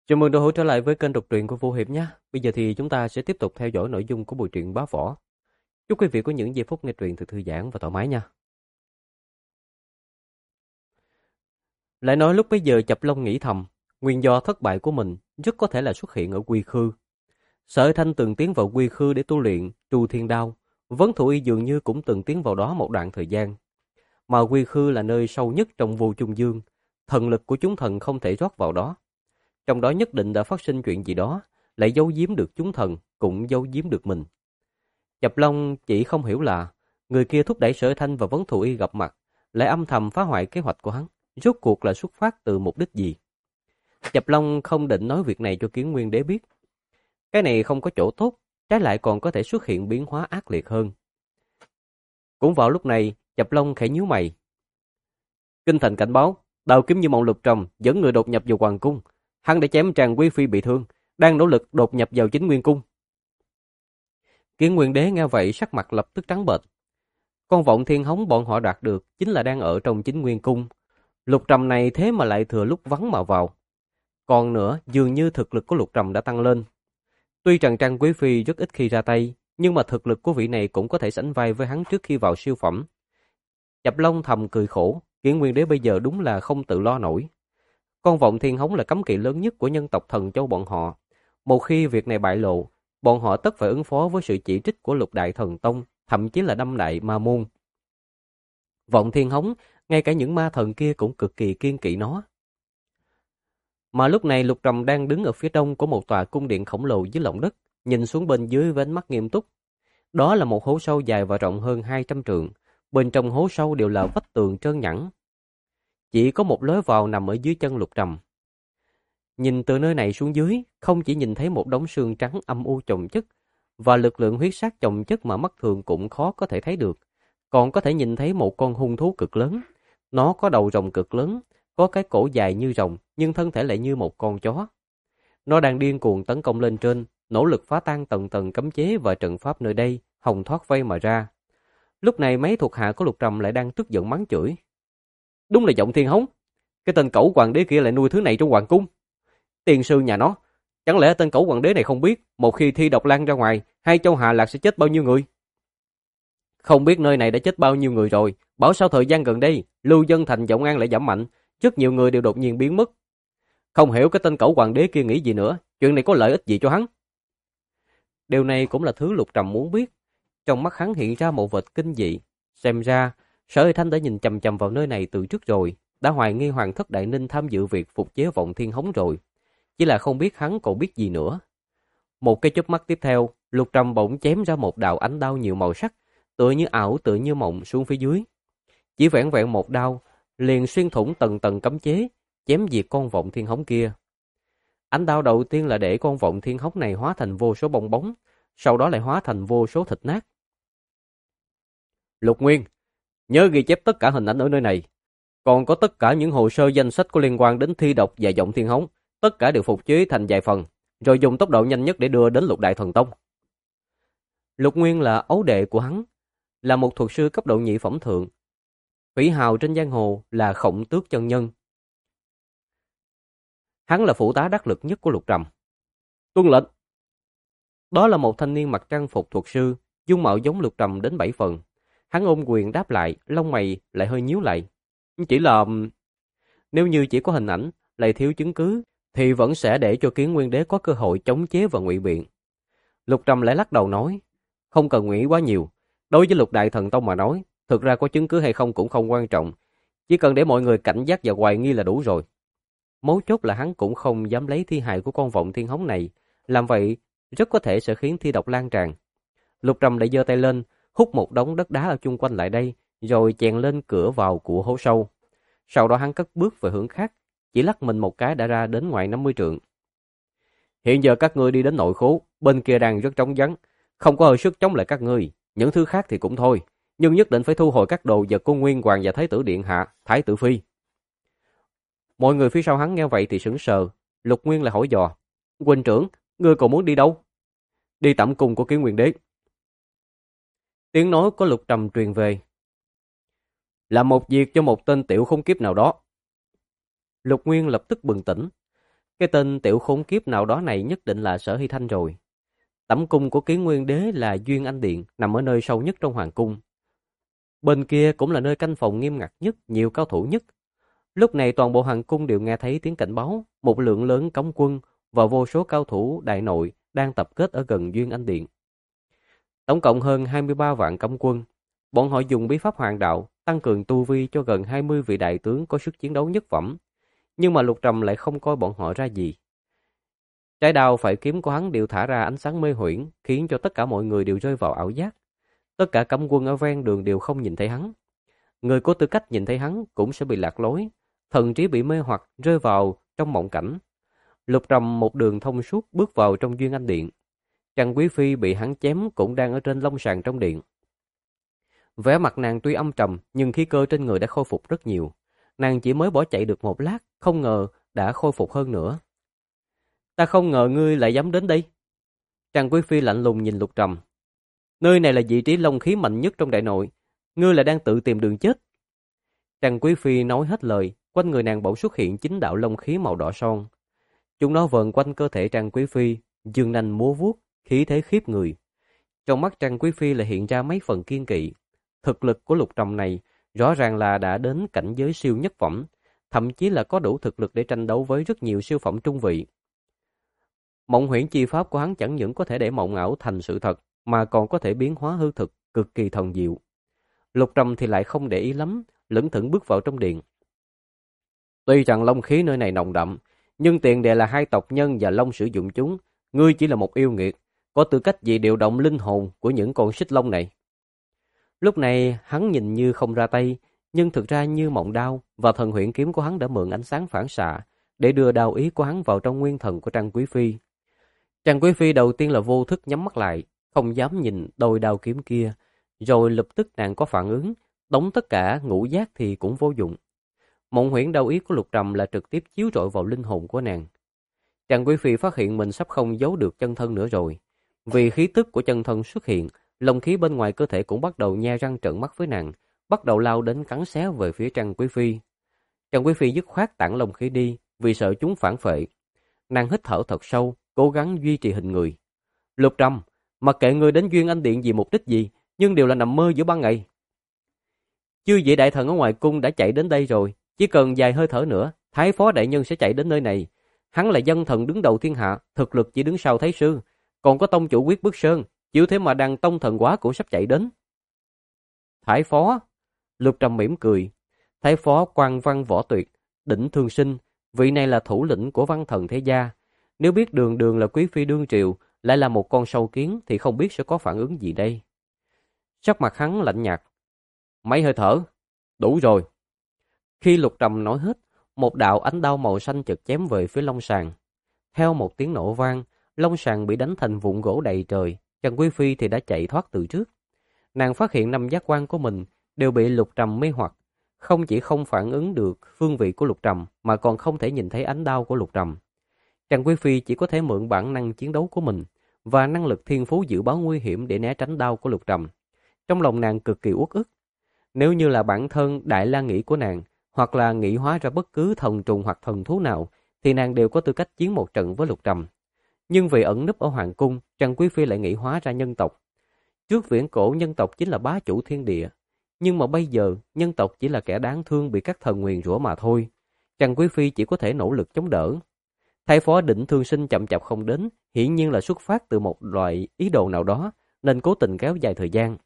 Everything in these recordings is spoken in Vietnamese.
Chào mừng đã hỗ trở lại với kênh đọc truyện của Vô Hiệp nhé. Bây giờ thì chúng ta sẽ tiếp tục theo dõi nội dung của bộ truyện Bá Võ. Chúc quý vị có những giây phút nghe truyện thật thư giãn và thoải mái nha. Lại nói lúc bấy giờ Chập Long nghĩ thầm, nguyên do thất bại của mình rất có thể là xuất hiện ở Quy Khư. Sở Thanh từng tiến vào Quy Khư để tu luyện Tru Thiên Đao, Vấn Thụ Y dường như cũng từng tiến vào đó một đoạn thời gian. Mà Quy Khư là nơi sâu nhất trong Vô Trung Dương, thần lực của chúng thần không thể rót vào đó. Trong đó nhất định đã phát sinh chuyện gì đó, lại giấu giếm được chúng thần, cũng giấu giếm được mình. Chập Long chỉ không hiểu là người kia thúc đẩy Sở Thanh và Vấn Thụ Y gặp mặt, lại âm thầm phá hoại kế hoạch của hắn, rốt cuộc là xuất phát từ mục đích gì. Chập Long không định nói việc này cho Kiến Nguyên Đế biết. Cái này không có chỗ tốt, trái lại còn có thể xuất hiện biến hóa ác liệt hơn. Cũng vào lúc này, Chập Long khẽ nhíu mày. Kinh thành cảnh báo, Đào Kiếm Như Mộng Lục Trầm dẫn người đột nhập vào hoàng cung. Hắn đã chém Tràng Quý Phi bị thương, đang nỗ lực đột nhập vào Chính Nguyên Cung. Kiến Nguyên Đế nghe vậy sắc mặt lập tức trắng bệch. Con vọng thiên hống bọn họ đoạt được chính là đang ở trong Chính Nguyên Cung. Lục Trầm này thế mà lại thừa lúc vắng mà vào. Còn nữa, dường như thực lực của Lục Trầm đã tăng lên. Tuy rằng Tràng Quý Phi rất ít khi ra tay, nhưng mà thực lực của vị này cũng có thể sánh vai với hắn trước khi vào siêu phẩm. Chập Long thầm cười khổ, Kiến Nguyên Đế bây giờ đúng là không tự lo nổi. Con vọng thiên hống là cấm kỵ lớn nhất của nhân tộc Thần Châu bọn họ. Một khi việc này bại lộ, bọn họ tất phải ứng phó với sự chỉ trích của Lục Đại Thần Tông, thậm chí là Đâm Đại Ma Môn. Vọng thiên hống, ngay cả những ma thần kia cũng cực kỳ kiêng kỵ nó. Mà lúc này Lục Trầm đang đứng ở phía đông của một tòa cung điện khổng lồ dưới lòng đất, nhìn xuống bên dưới với ánh mắt nghiêm túc. Đó là một hố sâu dài và rộng hơn 200 trượng, bên trong hố sâu đều là vách tường trơn nhẵn. Chỉ có một lối vào nằm ở dưới chân Lục Trầm. Nhìn từ nơi này xuống dưới, không chỉ nhìn thấy một đống xương trắng âm u chồng chất và lực lượng huyết sắc chồng chất mà mắt thường cũng khó có thể thấy được, còn có thể nhìn thấy một con hung thú cực lớn. Nó có đầu rồng cực lớn, có cái cổ dài như rồng, nhưng thân thể lại như một con chó. Nó đang điên cuồng tấn công lên trên, nỗ lực phá tan tầng tầng cấm chế và trận pháp nơi đây, hòng thoát vây mà ra. Lúc này mấy thuộc hạ của Lục Trầm lại đang tức giận mắng chửi. Đúng là giọng thiên hống, cái tên cẩu hoàng đế kia lại nuôi thứ này trong hoàng cung. Tiền sư nhà nó, chẳng lẽ tên cẩu hoàng đế này không biết một khi thi độc lan ra ngoài, hai châu Hà Lạc sẽ chết bao nhiêu người? Không biết nơi này đã chết bao nhiêu người rồi, bảo sao thời gian gần đây, lưu dân thành Vọng An lại giảm mạnh, rất nhiều người đều đột nhiên biến mất. Không hiểu cái tên cẩu hoàng đế kia nghĩ gì nữa, chuyện này có lợi ích gì cho hắn? Điều này cũng là thứ Lục Trầm muốn biết. Trong mắt hắn hiện ra một vệt kinh dị. Xem ra, Sở Hơi Thanh đã nhìn chằm chằm vào nơi này từ trước rồi, đã hoài nghi Hoàng thất Đại Ninh tham dự việc phục chế Vọng Thiên Hống rồi. Chỉ là không biết hắn còn biết gì nữa. Một cái chớp mắt tiếp theo, Lục Trầm bỗng chém ra một đạo ánh đao nhiều màu sắc, tựa như ảo tựa như mộng xuống phía dưới. Chỉ vẹn vẹn một đao, liền xuyên thủng tầng tầng cấm chế, chém diệt con Vọng Thiên Hống kia. Ánh đao đầu tiên là để con Vọng Thiên Hống này hóa thành vô số bong bóng, sau đó lại hóa thành vô số thịt nát. Lục Nguyên, nhớ ghi chép tất cả hình ảnh ở nơi này, còn có tất cả những hồ sơ danh sách có liên quan đến thi độc và Vọng Thiên Hống, tất cả đều phục chế thành vài phần, rồi dùng tốc độ nhanh nhất để đưa đến Lục Đại Thần Tông. Lục Nguyên là ấu đệ của hắn, là một thuật sư cấp độ nhị phẩm thượng. Phỉ hào trên giang hồ là Khổng Tước chân nhân. Hắn là phụ tá đắc lực nhất của Lục Trầm. Tuân lệnh. Đó là một thanh niên mặc trang phục thuật sư, dung mạo giống Lục Trầm đến 7 phần. Hắn ôm quyền đáp lại, lông mày lại hơi nhíu lại. Chỉ là nếu như chỉ có hình ảnh, lại thiếu chứng cứ, thì vẫn sẽ để cho Kiến Nguyên Đế có cơ hội chống chế và ngụy biện. Lục Trầm lại lắc đầu nói, không cần ngụy quá nhiều. Đối với Lục Đại Thần Tông mà nói, thực ra có chứng cứ hay không cũng không quan trọng. Chỉ cần để mọi người cảnh giác và hoài nghi là đủ rồi. Mấu chốt là hắn cũng không dám lấy thi hài của con Vọng Thiên Hống này. Làm vậy, rất có thể sẽ khiến thi độc lan tràn. Lục Trầm lại giơ tay lên, hút một đống đất đá ở chung quanh lại đây, rồi chèn lên cửa vào của hố sâu. Sau đó hắn cất bước về hướng khác, chỉ lắc mình một cái đã ra đến ngoài 50 trượng. Hiện giờ các ngươi đi đến nội khố, bên kia đang rất trống vắng, không có hơi sức chống lại các ngươi. Những thứ khác thì cũng thôi, nhưng nhất định phải thu hồi các đồ vật của Nguyên Hoàng và Thái tử Điện Hạ, Thái tử Phi. Mọi người phía sau hắn nghe vậy thì sững sờ. Lục Nguyên lại hỏi dò, huynh trưởng, ngươi còn muốn đi đâu? Đi tẩm cung của Kiến Nguyên Đế. Tiếng nói của Lục Trầm truyền về. Làm một việc cho một tên tiểu khốn kiếp nào đó. Lục Nguyên lập tức bừng tỉnh. Cái tên tiểu khốn kiếp nào đó này nhất định là Sở Hy Thanh rồi. Tẩm cung của Kiến Nguyên Đế là Duyên Anh Điện, nằm ở nơi sâu nhất trong hoàng cung. Bên kia cũng là nơi canh phòng nghiêm ngặt nhất, nhiều cao thủ nhất. Lúc này toàn bộ hoàng cung đều nghe thấy tiếng cảnh báo, một lượng lớn cấm quân và vô số cao thủ đại nội đang tập kết ở gần Duyên Anh Điện. Tổng cộng hơn 23 vạn cấm quân. Bọn họ dùng bí pháp hoàng đạo tăng cường tu vi cho gần 20 vị đại tướng có sức chiến đấu nhất phẩm. Nhưng mà Lục Trầm lại không coi bọn họ ra gì. Trái đao phải kiếm của hắn đều thả ra ánh sáng mê huyễn, khiến cho tất cả mọi người đều rơi vào ảo giác. Tất cả cấm quân ở ven đường đều không nhìn thấy hắn. Người có tư cách nhìn thấy hắn cũng sẽ bị lạc lối, thần trí bị mê hoặc, rơi vào trong mộng cảnh. Lục Trầm một đường thông suốt bước vào trong Duyên Anh Điện. Trang Quý Phi bị hắn chém cũng đang ở trên long sàng trong điện. Vẻ mặt nàng tuy âm trầm nhưng khí cơ trên người đã khôi phục rất nhiều. Nàng chỉ mới bỏ chạy được một lát, không ngờ đã khôi phục hơn nữa. Ta không ngờ ngươi lại dám đến đây. Trang Quý Phi lạnh lùng nhìn Lục Trầm. Nơi này là vị trí long khí mạnh nhất trong đại nội. Ngươi là đang tự tìm đường chết. Trang Quý Phi nói hết lời, quanh người nàng bỗng xuất hiện 9 đạo long khí màu đỏ son. Chúng nó vờn quanh cơ thể Trang Quý Phi, dương nanh múa vuốt, khí thế khiếp người. Trong mắt Trang Quý Phi lại hiện ra mấy phần kiên kỵ. Thực lực của Lục Trầm này rõ ràng là đã đến cảnh giới siêu nhất phẩm, thậm chí là có đủ thực lực để tranh đấu với rất nhiều siêu phẩm trung vị. Mộng huyễn chi pháp của hắn chẳng những có thể để mộng ảo thành sự thật, mà còn có thể biến hóa hư thực, cực kỳ thần diệu. Lục Trầm thì lại không để ý lắm, lững thững bước vào trong điện. Tuy rằng long khí nơi này nồng đậm, nhưng tiền đề là hai tộc nhân và long sử dụng chúng. Ngươi chỉ là một yêu nghiệt, có tư cách gì điều động linh hồn của những con xích long này? Lúc này hắn nhìn như không ra tay, nhưng thực ra như mộng đao, và thần huyễn kiếm của hắn đã mượn ánh sáng phản xạ để đưa đao ý của hắn vào trong nguyên thần của Trang Quý Phi. Trang Quý Phi đầu tiên là vô thức nhắm mắt lại, không dám nhìn đôi đao kiếm kia, rồi lập tức nàng có phản ứng, đóng tất cả ngũ giác thì cũng vô dụng. Mộng huyễn đao ý của Lục Trầm là trực tiếp chiếu rọi vào linh hồn của nàng. Trang Quý Phi phát hiện mình sắp không giấu được chân thân nữa rồi. Vì khí tức của chân thân xuất hiện, long khí bên ngoài cơ thể cũng bắt đầu nhe răng trợn mắt với nàng, bắt đầu lao đến cắn xé về phía Trang Quý Phi. Trang Quý Phi dứt khoát tản long khí đi, vì sợ chúng phản phệ. Nàng hít thở thật sâu, cố gắng duy trì hình người. Lục Trầm, mặc kệ ngươi đến Duyên Anh Điện vì mục đích gì, nhưng đều là nằm mơ giữa ban ngày. Chư vị đại thần ở ngoài cung đã chạy đến đây rồi, chỉ cần vài hơi thở nữa, Thái phó đại nhân sẽ chạy đến nơi này. Hắn là dân thần đứng đầu thiên hạ, thực lực chỉ đứng sau Thái sư, còn có tông chủ Quyết Bức Sơn, chịu thế mà đăng tông thần quá cũng sắp chạy đến. Thái phó? Lục Trầm mỉm cười. Thái phó Quan Văn Võ Tuyệt, Đỉnh Thương Sinh, vị này là thủ lĩnh của văn thần thế gia. Nếu biết đường đường là quý phi đương triều, lại là một con sâu kiến thì không biết sẽ có phản ứng gì đây. Sắc mặt hắn lạnh nhạt. Mấy hơi thở, đủ rồi. Khi Lục Trầm nói hết, một đạo ánh đao màu xanh chợt chém về phía long sàng. Theo một tiếng nổ vang, long sàng bị đánh thành vụn gỗ đầy trời. Trần Quý Phi thì đã chạy thoát từ trước. Nàng phát hiện 5 giác quan của mình đều bị Lục Trầm mê hoặc, không chỉ không phản ứng được phương vị của Lục Trầm mà còn không thể nhìn thấy ánh đao của Lục Trầm. Trần Quý Phi chỉ có thể mượn bản năng chiến đấu của mình và năng lực thiên phú dự báo nguy hiểm để né tránh đao của Lục Trầm. Trong lòng nàng cực kỳ uất ức. Nếu như là bản thân Đại La Nghĩ của nàng, hoặc là nghĩ hóa ra bất cứ thần trùng hoặc thần thú nào, thì nàng đều có tư cách chiến một trận với Lục Trầm. Nhưng vì ẩn núp ở hoàng cung, Trần Quý Phi lại nghĩ hóa ra nhân tộc. Trước viễn cổ nhân tộc chính là bá chủ thiên địa, nhưng mà bây giờ nhân tộc chỉ là kẻ đáng thương bị các thần nguyền rủa mà thôi. Trần Quý Phi chỉ có thể nỗ lực chống đỡ. Thái phó Đỉnh Thương Sinh chậm chạp không đến, hiển nhiên là xuất phát từ một loại ý đồ nào đó, nên cố tình kéo dài thời gian.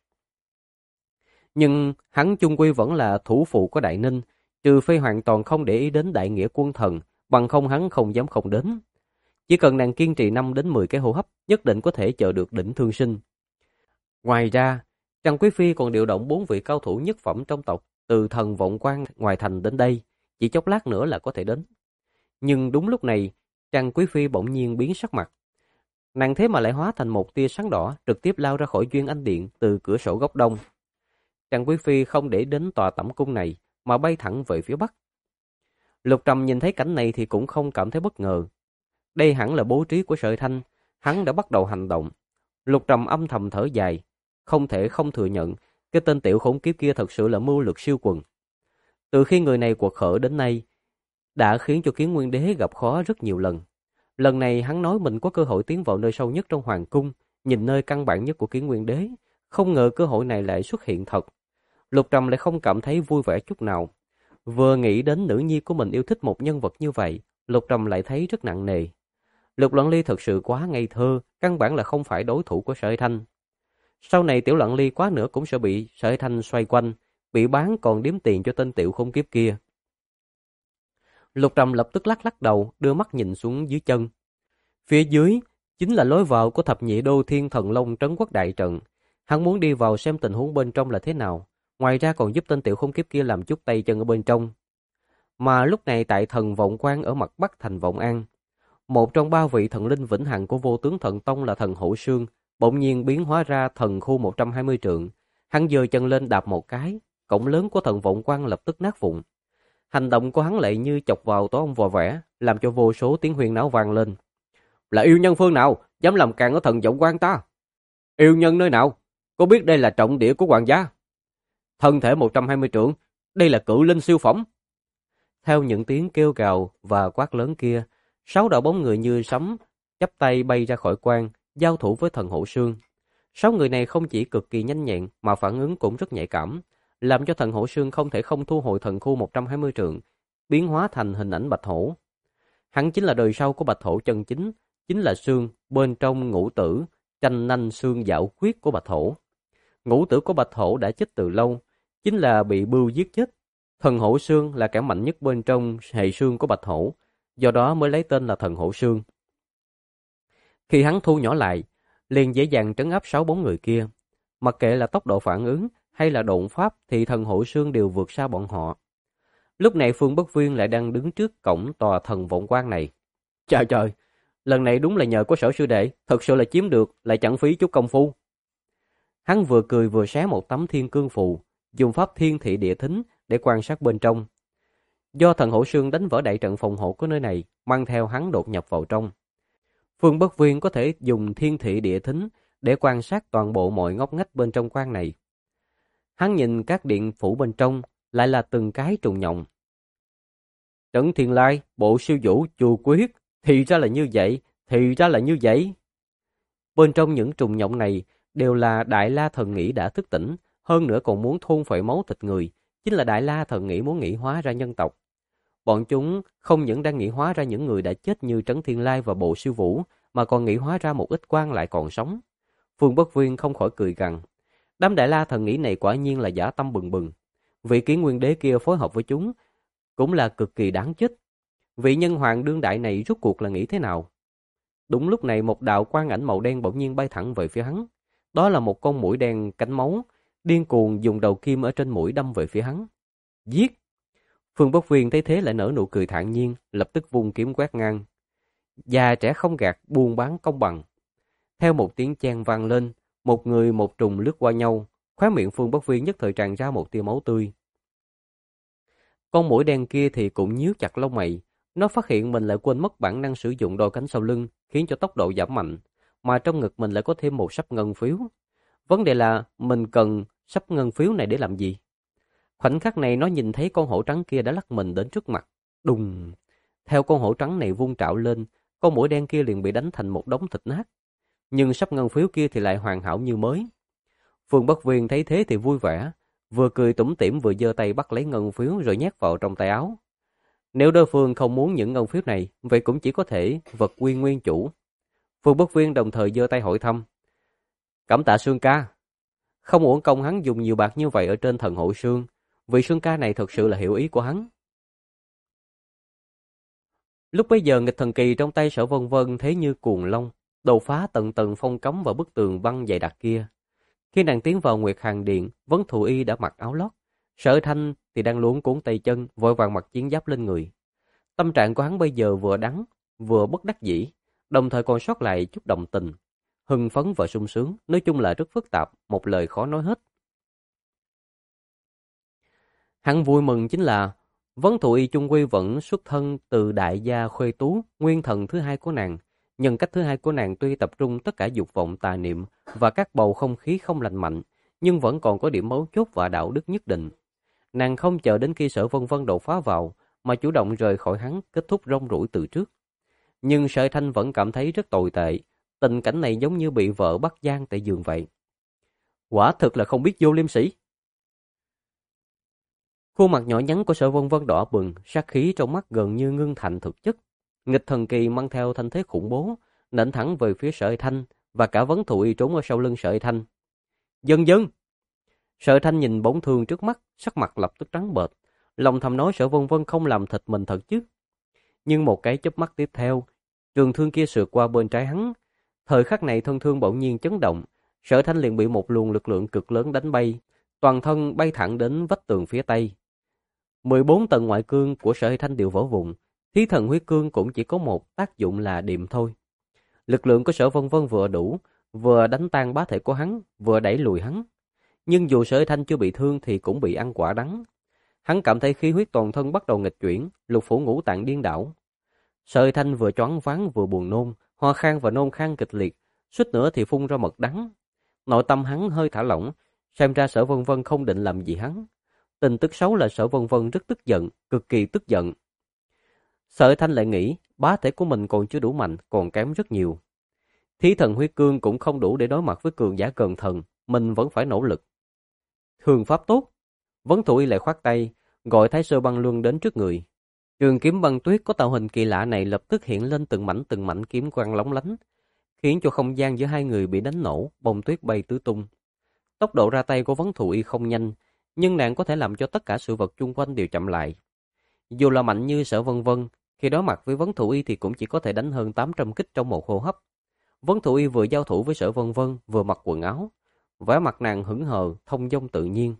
Nhưng hắn chung quy vẫn là thủ phụ của Đại Ninh, trừ phi hoàn toàn không để ý đến đại nghĩa quân thần, bằng không hắn không dám không đến. Chỉ cần nàng kiên trì 5 đến 10 cái hô hấp, nhất định có thể chờ được Đỉnh Thương Sinh. Ngoài ra, Trần Quý Phi còn điều động 4 vị cao thủ nhất phẩm trong tộc từ thần vọng quan ngoài thành đến đây, chỉ chốc lát nữa là có thể đến. Nhưng đúng lúc này, Trần Quý Phi bỗng nhiên biến sắc mặt. Nàng thế mà lại hóa thành một tia sáng đỏ, trực tiếp lao ra khỏi Duyên Anh Điện từ cửa sổ góc đông. Trần Quý Phi không để đến tòa tẩm cung này, mà bay thẳng về phía bắc. Lục Trầm nhìn thấy cảnh này thì cũng không cảm thấy bất ngờ. Đây hẳn là bố trí của Sở Thanh, hắn đã bắt đầu hành động. Lục Trầm âm thầm thở dài, không thể không thừa nhận, cái tên tiểu khốn kiếp kia thật sự là mưu lược siêu quần. Từ khi người này quật khởi đến nay, đã khiến cho Kiến Nguyên Đế gặp khó rất nhiều lần. Lần này hắn nói mình có cơ hội tiến vào nơi sâu nhất trong hoàng cung, nhìn nơi căn bản nhất của Kiến Nguyên Đế. Không ngờ cơ hội này lại xuất hiện thật. Lục Trầm lại không cảm thấy vui vẻ chút nào. Vừa nghĩ đến nữ nhi của mình yêu thích một nhân vật như vậy, Lục Trầm lại thấy rất nặng nề. Lục Lặng Ly thật sự quá ngây thơ, căn bản là không phải đối thủ của Sở Thanh. Sau này Tiểu Lặng Ly quá nữa cũng sẽ bị Sở Thanh xoay quanh, bị bán còn điếm tiền cho tên tiểu khốn kiếp kia. Lục Trầm lập tức lắc lắc đầu, đưa mắt nhìn xuống dưới chân. Phía dưới chính là lối vào của thập nhị đô thiên thần long trấn quốc đại trận. Hắn muốn đi vào xem tình huống bên trong là thế nào. Ngoài ra còn giúp tên tiểu khốn kiếp kia làm chút tay chân ở bên trong. Mà lúc này tại thần Vọng Quan ở mặt bắc thành Vọng An, một trong ba vị thần linh vĩnh hằng của Vô Tướng Thần Tông là thần Hổ Sương, bỗng nhiên biến hóa ra thần khu 120 trượng. Hắn giơ chân lên đạp một cái, cổng lớn của thần Vọng Quan lập tức nát vụn. Hành động của hắn lại như chọc vào tổ ong vò vẽ, làm cho vô số tiếng huyên náo vang lên. Là yêu nhân phương nào dám làm càn ở thần Vọng Quan ta? Yêu nhân nơi nào? Có biết đây là trọng địa của hoàng gia? Thân thể 120 trượng, đây là cự linh siêu phẩm. Theo những tiếng kêu gào và quát lớn kia, 6 đạo bóng người như sấm chắp tay bay ra khỏi quan, giao thủ với thần Hổ Sương. 6 người này không chỉ cực kỳ nhanh nhẹn mà phản ứng cũng rất nhạy cảm, làm cho thần Hổ Sương không thể không thu hồi thần khu 120 trượng, biến hóa thành hình ảnh bạch hổ. Hắn chính là đời sau của bạch hổ chân chính, chính là xương bên trong ngũ tử, tranh nanh xương dạo quyết của bạch hổ. Ngũ tử của bạch hổ đã chết từ lâu, chính là bị bưu giết chết. Thần Hổ Sương là kẻ mạnh nhất bên trong hệ xương của bạch hổ, do đó mới lấy tên là thần Hổ Sương. Khi hắn thu nhỏ lại, liền dễ dàng trấn áp 6 bóng người kia. Mặc kệ là tốc độ phản ứng hay là độn pháp thì thần Hổ Sương đều vượt xa bọn họ. Lúc này Phương Bất Viên lại đang đứng trước cổng tòa thần Vọng Quan này. Trời trời, lần này đúng là nhờ có Sở sư đệ, thật sự là chiếm được, lại chẳng phí chút công phu. Hắn vừa cười vừa xé một tấm thiên cương phù, dùng pháp thiên thị địa thính để quan sát bên trong. Do thần Hổ Sương đánh vỡ đại trận phòng hộ của nơi này, mang theo hắn đột nhập vào trong. Phương Bất Viên có thể dùng thiên thị địa thính để quan sát toàn bộ mọi ngóc ngách bên trong quan này. Hắn nhìn các điện phủ bên trong, lại là từng cái trùng nhộng. Trấn Thiên Lai, Bộ Siêu Vũ, Chùa Quyết, thì ra là như vậy, thì ra là như vậy. Bên trong những trùng nhộng này đều là Đại La Thần Nghĩ đã thức tỉnh, hơn nữa còn muốn thôn phệ máu thịt người, chính là Đại La Thần Nghĩ muốn nghĩ hóa ra nhân tộc. Bọn chúng không những đang nghĩ hóa ra những người đã chết như Trấn Thiên Lai và Bộ Siêu Vũ, mà còn nghĩ hóa ra một ít quan lại còn sống. Phương Bất Viên không khỏi cười gằn. Đám Đại La Thần Nghĩ này quả nhiên là dã tâm bừng bừng. Vị Kiến Nguyên Đế kia phối hợp với chúng cũng là cực kỳ đáng chết. Vị nhân hoàng đương đại này rốt cuộc là nghĩ thế nào? Đúng lúc này một đạo quang ảnh màu đen bỗng nhiên bay thẳng về phía hắn. Đó là một con muỗi đen cánh máu, điên cuồng dùng đầu kim ở trên mũi đâm về phía hắn. Giết! Phương Bất Viên thấy thế lại nở nụ cười thản nhiên, lập tức vung kiếm quét ngang. Già trẻ không gạt, buôn bán công bằng. Theo một tiếng chen vang lên, một người một trùng lướt qua nhau, khóe miệng Phương Bất Viên nhất thời tràn ra một tia máu tươi. Con muỗi đen kia thì cũng nhíu chặt lông mày, nó phát hiện mình lại quên mất bản năng sử dụng đôi cánh sau lưng, khiến cho tốc độ giảm mạnh, mà trong ngực mình lại có thêm một sắp ngân phiếu. Vấn đề là mình cần sắp ngân phiếu này để làm gì? Khoảnh khắc này nó nhìn thấy con hổ trắng kia đã lắc mình đến trước mặt. Đùng! Theo con hổ trắng này vung trảo lên, con muỗi đen kia liền bị đánh thành một đống thịt nát. Nhưng sắp ngân phiếu kia thì lại hoàn hảo như mới. Phương Bất Viên thấy thế thì vui vẻ, vừa cười tủm tỉm vừa giơ tay bắt lấy ngân phiếu rồi nhét vào trong tay áo. Nếu đối phương không muốn những ngân phiếu này, vậy cũng chỉ có thể vật quy nguyên chủ. Phương Bất Viên đồng thời giơ tay hỏi thăm. Cảm tạ Sương ca. Không uổng công hắn dùng nhiều bạc như vậy ở trên thần Hổ Sương. Vị Sương ca này thật sự là hiểu ý của hắn. Lúc bấy giờ nghịch thần kỳ trong tay Sở Vân Vân thế như cuồng long, đột phá tầng tầng phong cấm vào bức tường băng dày đặc kia. Khi nàng tiến vào Nguyệt Hàn Điện, Vấn Thù Y đã mặc áo lót. Sở Thanh thì đang luống cuốn tay chân, vội vàng mặc chiến giáp lên người. Tâm trạng của hắn bây giờ vừa đắng, vừa bất đắc dĩ, đồng thời còn sót lại chút đồng tình, hưng phấn và sung sướng, nói chung là rất phức tạp, một lời khó nói hết. Hắn vui mừng chính là Vấn Thù Y chung quy vẫn xuất thân từ đại gia Khuê Tú, nguyên thần thứ hai của nàng. Nhân cách thứ hai của nàng tuy tập trung tất cả dục vọng tà niệm và các bầu không khí không lành mạnh, nhưng vẫn còn có điểm mấu chốt và đạo đức nhất định. Nàng không chờ đến khi Sở Vân Vân đột phá vào, mà chủ động rời khỏi hắn, kết thúc rong ruổi từ trước. Nhưng Sở Thanh vẫn cảm thấy rất tồi tệ, tình cảnh này giống như bị vợ bắt gian tại giường vậy. Quả thực là không biết vô liêm sỉ. Khuôn mặt nhỏ nhắn của Sở Vân Vân đỏ bừng, sát khí trong mắt gần như ngưng thành thực chất. Nghịch thần kỳ mang theo thanh thế khủng bố, nện thẳng về phía Sở Thanh và cả Vấn Thụ Y trốn ở sau lưng Sở Thanh. Dần dần. Sở Thanh nhìn bóng thương trước mắt, sắc mặt lập tức trắng bệch, lòng thầm nói Sở Vân Vân không làm thịt mình thật chứ. Nhưng một cái chớp mắt tiếp theo, trường thương kia sượt qua bên trái hắn. Thời khắc này thân thương bỗng nhiên chấn động, Sở Thanh liền bị một luồng lực lượng cực lớn đánh bay, toàn thân bay thẳng đến vách tường phía tây. 14 tầng ngoại cương của Sở Thanh đều vỡ vụn, Thí Thần Huyết Cương cũng chỉ có một tác dụng là điềm thôi. Lực lượng của Sở Vân Vân vừa đủ, vừa đánh tan bá thể của hắn, vừa đẩy lùi hắn. Nhưng dù Sở Thanh chưa bị thương thì cũng bị ăn quả đắng. Hắn cảm thấy khí huyết toàn thân bắt đầu nghịch chuyển, lục phủ ngũ tạng điên đảo. Sở Thanh vừa choáng váng vừa buồn nôn, ho khan và nôn khan kịch liệt, suýt nữa thì phun ra mật đắng. Nội tâm hắn hơi thả lỏng, xem ra Sở Vân Vân không định làm gì hắn. Tin tức xấu là Sở Vân Vân rất tức giận, cực kỳ tức giận. Sở Thanh lại nghĩ, bá thể của mình còn chưa đủ mạnh, còn kém rất nhiều. Thí Thần Huyết Cương cũng không đủ để đối mặt với cường giả gần thần, mình vẫn phải nỗ lực. Thường pháp tốt. Vấn Thụ Y lại khoát tay, gọi Thái Sơ Băng Luân đến trước người. Trường kiếm băng tuyết có tạo hình kỳ lạ này lập tức hiện lên từng mảnh kiếm quang lóng lánh, khiến cho không gian giữa hai người bị đánh nổ, bông tuyết bay tứ tung. Tốc độ ra tay của Vấn Thụ Y không nhanh, nhưng nàng có thể làm cho tất cả sự vật chung quanh đều chậm lại. Dù là mạnh như Sở Vân Vân, khi đối mặt với Vấn Thụ Y thì cũng chỉ có thể đánh hơn 800 kích trong một hô hấp. Vấn Thụ Y vừa giao thủ với Sở Vân Vân, vừa mặc quần áo, vẻ mặt nàng hững hờ, thông dong tự nhiên.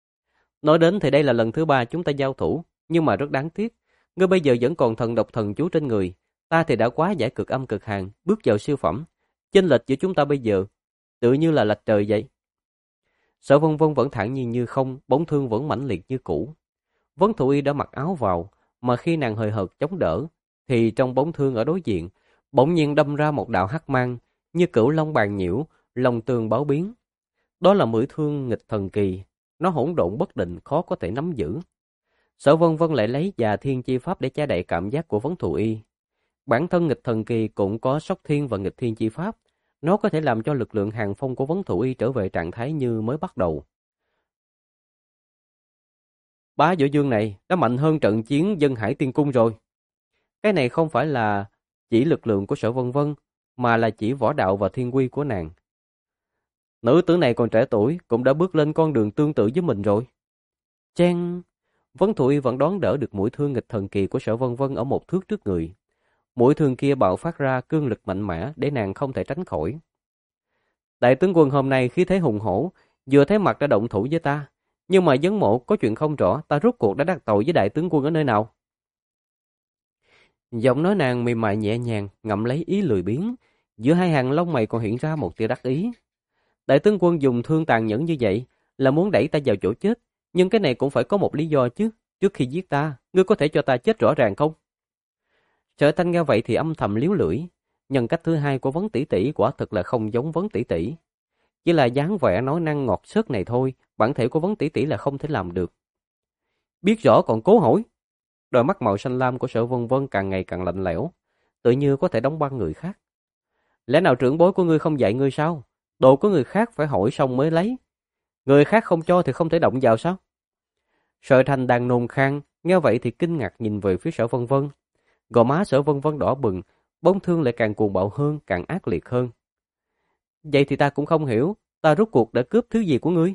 Nói đến thì đây là lần thứ 3 chúng ta giao thủ, nhưng mà rất đáng tiếc, ngươi bây giờ vẫn còn thần độc thần chú trên người, ta thì đã quá giải cực âm cực hàn, bước vào siêu phẩm. Chênh lệch giữa chúng ta bây giờ tự như là lệch trời vậy. Sở Vân Vân vẫn thản nhiên như không, bóng thương vẫn mãnh liệt như cũ. Vấn Thụ Y đã mặc áo vào, mà khi nàng hời hợt chống đỡ, thì trong bóng thương ở đối diện, bỗng nhiên đâm ra một đạo hắc mang, như cửu long bàn nhiễu, long tường báo biến. Đó là mũi thương nghịch thần kỳ, nó hỗn độn bất định, khó có thể nắm giữ. Sở Vân Vân lại lấy Già Thiên Chi Pháp để che đậy cảm giác của Vấn Thụ Y. Bản thân nghịch thần kỳ cũng có Sóc Thiên và nghịch Thiên Chi Pháp, nó có thể làm cho lực lượng hàng phong của Vấn Thụ Y trở về trạng thái như mới bắt đầu. Bá Võ Dương này đã mạnh hơn trận chiến Dân Hải Tiên Cung rồi. Cái này không phải là chỉ lực lượng của Sở Vân Vân, mà là chỉ võ đạo và thiên quy của nàng. Nữ tử này còn trẻ tuổi, cũng đã bước lên con đường tương tự với mình rồi. Chen! Vấn Thụ Y vẫn đón đỡ được mũi thương nghịch thần kỳ của Sở Vân Vân ở một thước trước người. Mũi thương kia bạo phát ra cương lực mạnh mẽ để nàng không thể tránh khỏi. Đại tướng quân hôm nay khí thế hùng hổ, vừa thấy mặt đã động thủ với ta. Nhưng mà Vấn Mộ có chuyện không rõ, ta rốt cuộc đã đắc tội với đại tướng quân ở nơi nào? Giọng nói nàng mềm mại nhẹ nhàng, ngậm lấy ý lười biếng, giữa hai hàng lông mày còn hiện ra một tia đắc ý. Đại tướng quân dùng thương tàn nhẫn như vậy là muốn đẩy ta vào chỗ chết, nhưng cái này cũng phải có một lý do chứ. Trước khi giết ta, ngươi có thể cho ta chết rõ ràng không? Sở Thanh nghe vậy thì âm thầm liếu lưỡi. Nhân cách thứ hai của Vấn tỷ tỷ quả thực là không giống Vấn tỷ tỷ. Chỉ là dáng vẻ nói năng ngọt xớt này thôi, bản thể của Vấn tỷ tỷ là không thể làm được. Biết rõ còn cố hỏi. Đôi mắt màu xanh lam của Sở Vân Vân càng ngày càng lạnh lẽo, tự như có thể đóng băng người khác. Lẽ nào trưởng bối của ngươi không dạy ngươi sao? Đồ của người khác phải hỏi xong mới lấy. Người khác không cho thì không thể động vào sao? Sở Thanh đang nôn khan, nghe vậy thì kinh ngạc nhìn về phía Sở Vân Vân. Gò má Sở Vân Vân đỏ bừng, bóng thương lại càng cuồng bạo hơn, càng ác liệt hơn. Vậy thì ta cũng không hiểu, ta rốt cuộc đã cướp thứ gì của ngươi?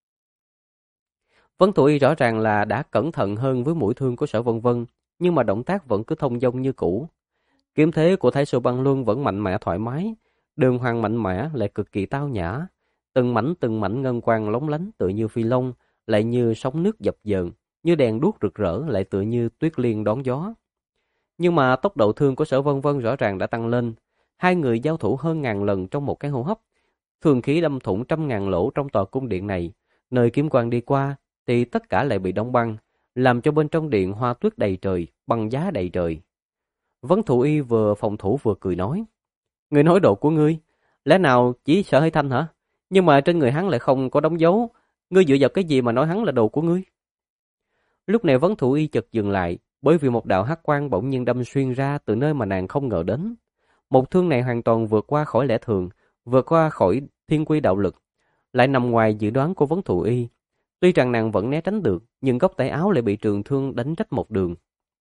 Vấn Thụ Y rõ ràng là đã cẩn thận hơn với mũi thương của Sở Vân Vân, nhưng mà động tác vẫn cứ thông dong như cũ. Kiếm thế của Thái Sơ Băng Luân vẫn mạnh mẽ thoải mái, đường hoàng mạnh mẽ lại cực kỳ tao nhã, từng mảnh ngân quang lóng lánh tựa như phi long, lại như sóng nước dập dờn, như đèn đuốc rực rỡ, lại tựa như tuyết liên đón gió. Nhưng mà tốc độ thương của Sở Vân Vân rõ ràng đã tăng lên, hai người giao thủ hơn 1000 lần trong một cái hô hấp, thương khí đâm thủng trăm ngàn lỗ trong tòa cung điện này, nơi kiếm quang đi qua thì tất cả lại bị đóng băng, làm cho bên trong điện hoa tuyết đầy trời, băng giá đầy trời. Vấn Thụ Y vừa phòng thủ vừa cười nói: "Ngươi nói đồ của ngươi, lẽ nào chỉ Sở Hải Thanh hả? Nhưng mà trên người hắn lại không có đóng dấu, ngươi dựa vào cái gì mà nói hắn là đồ của ngươi?" Lúc này Vấn Thụ Y chợt dừng lại, bởi vì một đạo hắc quang bỗng nhiên đâm xuyên ra từ nơi mà nàng không ngờ đến. Một thương này hoàn toàn vượt qua khỏi lẽ thường, vượt qua khỏi thiên quy đạo lực, lại nằm ngoài dự đoán của Vấn Thụ Y. Tuy rằng nàng vẫn né tránh được, nhưng góc tay áo lại bị trường thương đánh rách một đường.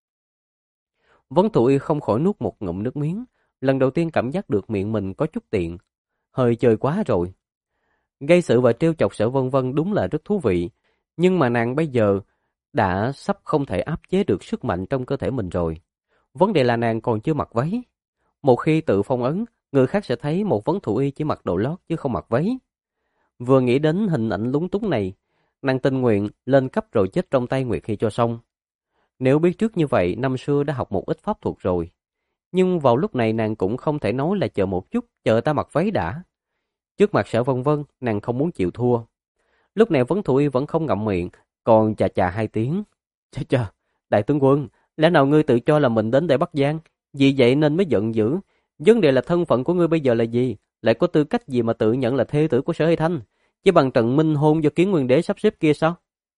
Vấn Thụ Y không khỏi nuốt một ngụm nước miếng, lần đầu tiên cảm giác được miệng mình có chút tiện. Hơi chơi quá rồi. Gây sự và trêu chọc Sở Vân Vân đúng là rất thú vị, nhưng mà nàng bây giờ đã sắp không thể áp chế được sức mạnh trong cơ thể mình rồi. Vấn đề là nàng còn chưa mặc váy. Một khi tự phong ấn, người khác sẽ thấy một Vấn Thụ Y chỉ mặc đồ lót chứ không mặc váy. Vừa nghĩ đến hình ảnh lúng túng này, nàng tình nguyện lên cấp rồi chết trong tay Nguyệt Hy cho xong. Nếu biết trước như vậy, năm xưa đã học một ít pháp thuật rồi. Nhưng vào lúc này nàng cũng không thể nói là chờ một chút, chờ ta mặc váy đã. Trước mặt Sở Vân Vân, nàng không muốn chịu thua. Lúc này Vấn Thụ Y vẫn không ngậm miệng, còn chà chà hai tiếng. Chà, đại tướng quân, lẽ nào ngươi tự cho là mình đến để bắt gian? Vì vậy nên mới giận dữ. Vấn đề là thân phận của ngươi bây giờ là gì? Lại có tư cách gì mà tự nhận là thê tử của Sở Hy Thanh? Chỉ bằng trận minh hôn do Kiến Nguyên Đế sắp xếp kia sao?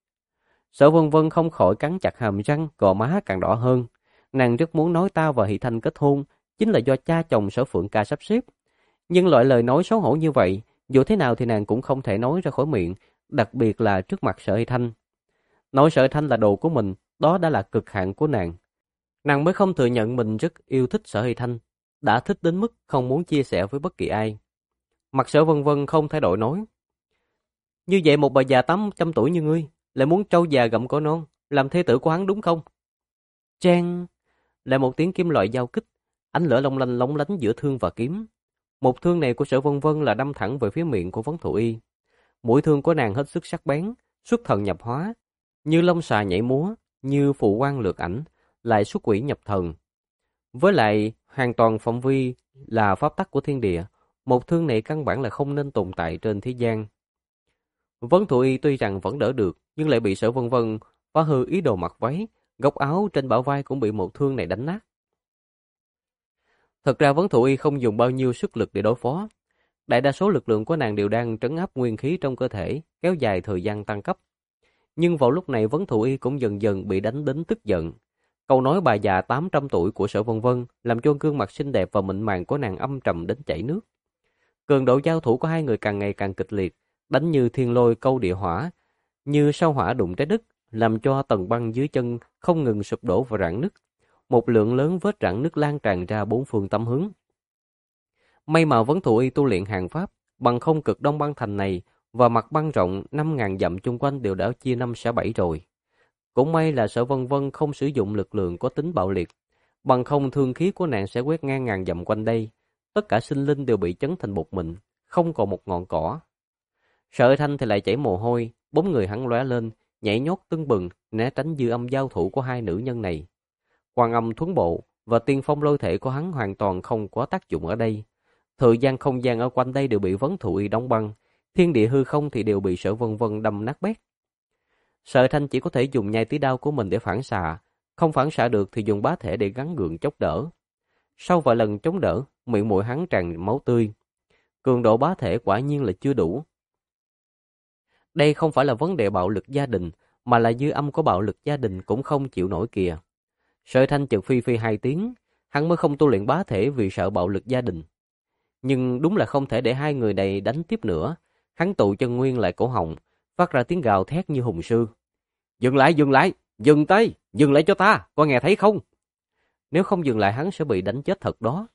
Sở Vân Vân không khỏi cắn chặt hàm răng, gò má càng đỏ hơn. Nàng rất muốn nói ta và Hy Thanh kết hôn, chính là do cha chồng Sở Phượng Ca sắp xếp. Nhưng loại lời nói xấu hổ như vậy, dù thế nào thì nàng cũng không thể nói ra khỏi miệng, đặc biệt là trước mặt Sở Hy Thanh. Nói Sở Hy Thanh là đồ của mình, đó đã là cực hạn của nàng. Nàng mới không thừa nhận mình rất yêu thích Sở Hy Thanh, đã thích đến mức không muốn chia sẻ với bất kỳ ai. Mặt Sở Vân Vân không thay đổi nói. Như vậy một bà già 800 tuổi như ngươi, lại muốn trâu già gặm cỏ non, làm thê tử của hắn đúng không? Trang! Lại một tiếng kim loại giao kích, ánh lửa long lanh lóng lánh giữa thương và kiếm. Một thương này của Sở Vân Vân là đâm thẳng về phía miệng của Vấn Thụ Y. Mũi thương của nàng hết sức sắc bén, xuất thần nhập hóa, như long xà nhảy múa, như phù quang lược ảnh, lại xuất quỷ nhập thần. Với lại, hoàn toàn phạm vi là pháp tắc của thiên địa, một thương này căn bản là không nên tồn tại trên thế gian. Vấn Thụ Y tuy rằng vẫn đỡ được, nhưng lại bị Sở Vân Vân phá hư ý đồ mặc váy, góc áo trên bả vai cũng bị một thương này đánh nát. Thật ra Vấn Thụ Y không dùng bao nhiêu sức lực để đối phó. Đại đa số lực lượng của nàng đều đang trấn áp nguyên khí trong cơ thể, kéo dài thời gian tăng cấp. Nhưng vào lúc này Vấn Thụ Y cũng dần dần bị đánh đến tức giận. Câu nói bà già 800 tuổi của Sở Vân Vân làm cho gương mặt xinh đẹp và mịn màng của nàng âm trầm đến chảy nước. Cường độ giao thủ của hai người càng ngày càng kịch liệt, đánh như thiên lôi câu địa hỏa, như sao hỏa đụng trái đất, làm cho tầng băng dưới chân không ngừng sụp đổ và rạn nứt. Một lượng lớn vết rạn nứt lan tràn ra bốn phương tám hướng. May mà Vấn Thụ Y tu luyện hàng pháp, bằng không cực đông băng thành này và mặt băng rộng 5.000 dặm chung quanh đều đã chia 5 xẻ 7 rồi. Cũng may là Sở Vân Vân không sử dụng lực lượng có tính bạo liệt, bằng không thương khí của nàng sẽ quét ngang ngàn dặm quanh đây. Tất cả sinh linh đều bị chấn thành bột mịn, không còn một ngọn cỏ. Sở Thanh thì lại chảy mồ hôi, bốn người hắn lóe lên, nhảy nhót tưng bừng, né tránh dư âm giao thủ của hai nữ nhân này. Quan âm thuấn bộ và tiên phong lôi thể của hắn hoàn toàn không có tác dụng ở đây. Thời gian không gian ở quanh đây đều bị Vấn Thụ Y đóng băng, thiên địa hư không thì đều bị Sở Vân Vân đâm nát bét. Sở Thanh chỉ có thể dùng nhai tí đao của mình để phản xạ, không phản xạ được thì dùng bá thể để gắng gượng chống đỡ. Sau vài lần chống đỡ, miệng mũi hắn tràn máu tươi. Cường độ bá thể quả nhiên là chưa đủ. Đây không phải là vấn đề bạo lực gia đình, mà là dư âm của bạo lực gia đình cũng không chịu nổi kìa. Sở Thanh chợt phi phi hai tiếng, hắn mới không tu luyện bá thể vì sợ bạo lực gia đình. Nhưng đúng là không thể để hai người này đánh tiếp nữa. Hắn tụ chân nguyên lại cổ họng, phát ra tiếng gào thét như hùng sư. Dừng lại, dừng lại, dừng tay, dừng lại cho ta, có nghe thấy không? Nếu không dừng lại hắn sẽ bị đánh chết thật đó.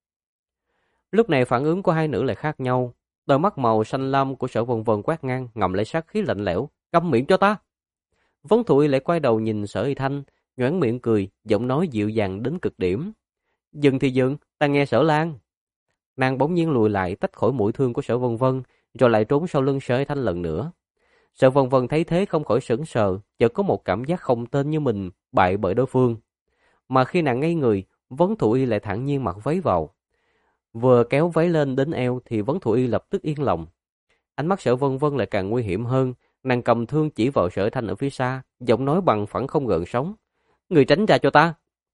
Lúc này phản ứng của hai nữ lại khác nhau. Đôi mắt màu xanh lam của Sở Vân Vân quát ngang, ngậm lấy sát khí lạnh lẽo. Câm miệng cho ta! Vấn Thụ Y lại quay đầu nhìn Sở Y Thanh, nhoẻn miệng cười, giọng nói dịu dàng đến cực điểm. Dừng thì dừng, ta nghe Sở Lan. Nàng bỗng nhiên lùi lại tách khỏi mũi thương của Sở Vân Vân, rồi lại trốn sau lưng Sở Y Thanh lần nữa. Sở Vân Vân thấy thế không khỏi sững sờ, chợt có một cảm giác không tên như mình bại bởi đối phương. Mà khi nàng ngây người, Vấn Thụ Y lại thản nhiên mặc váy vào. Vừa kéo váy lên đến eo thì Vấn Thụ Y lập tức yên lòng. Ánh mắt Sở Vân Vân lại càng nguy hiểm hơn, nàng cầm thương chỉ vào Sở Thanh ở phía xa, giọng nói bằng phẳng không gợn sóng. Người tránh ra cho ta!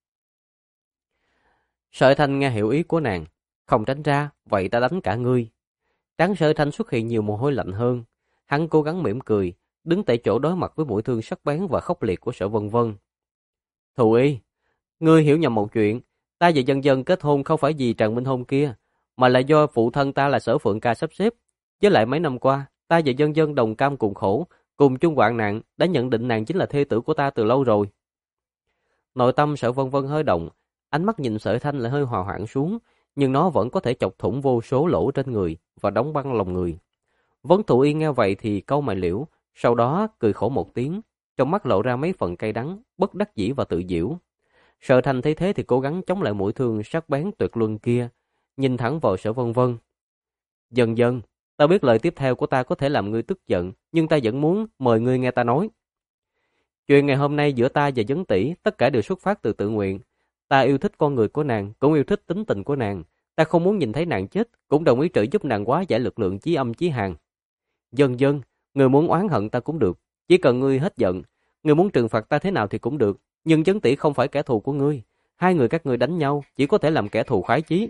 Sở Thanh nghe hiểu ý của nàng. Không tránh ra, vậy ta đánh cả ngươi. Trán Sở Thanh xuất hiện nhiều mồ hôi lạnh hơn. Hắn cố gắng mỉm cười, đứng tại chỗ đối mặt với mũi thương sắc bén và khốc liệt của Sở Vân Vân. Thù y, ngươi hiểu nhầm một chuyện, ta và Dân Dân kết hôn không phải vì Trần Minh Hôn kia, mà là do phụ thân ta là Sở Phượng Ca sắp xếp. Với lại mấy năm qua, ta và Dân Dân đồng cam cùng khổ, cùng chung hoạn nạn, đã nhận định nàng chính là thê tử của ta từ lâu rồi. Nội tâm Sở Vân Vân hơi động, ánh mắt nhìn Sở Thanh lại hơi hòa hoãn xuống, nhưng nó vẫn có thể chọc thủng vô số lỗ trên người và đóng băng lòng người. Vấn Thụ Y nghe vậy thì cau mày liễu, sau đó cười khổ một tiếng, trong mắt lộ ra mấy phần cay đắng, bất đắc dĩ và tự giễu. Sở Thanh thấy thế thì cố gắng chống lại mũi thương sắc bén tuyệt luân kia, nhìn thẳng vào Sở Vân Vân. Dần dần, ta biết lời tiếp theo của ta có thể làm ngươi tức giận, nhưng ta vẫn muốn mời ngươi nghe ta nói. Chuyện ngày hôm nay giữa ta và Vấn tỷ tất cả đều xuất phát từ tự nguyện. Ta yêu thích con người của nàng, cũng yêu thích tính tình của nàng. Ta không muốn nhìn thấy nàng chết, cũng đồng ý trợ giúp nàng hóa giải lực lượng chí âm chí hàn. Dần dần, ngươi muốn oán hận ta cũng được, chỉ cần ngươi hết giận. Ngươi muốn trừng phạt ta thế nào thì cũng được, nhưng Vấn tỷ không phải kẻ thù của ngươi. Hai người các ngươi đánh nhau chỉ có thể làm kẻ thù khoái chí.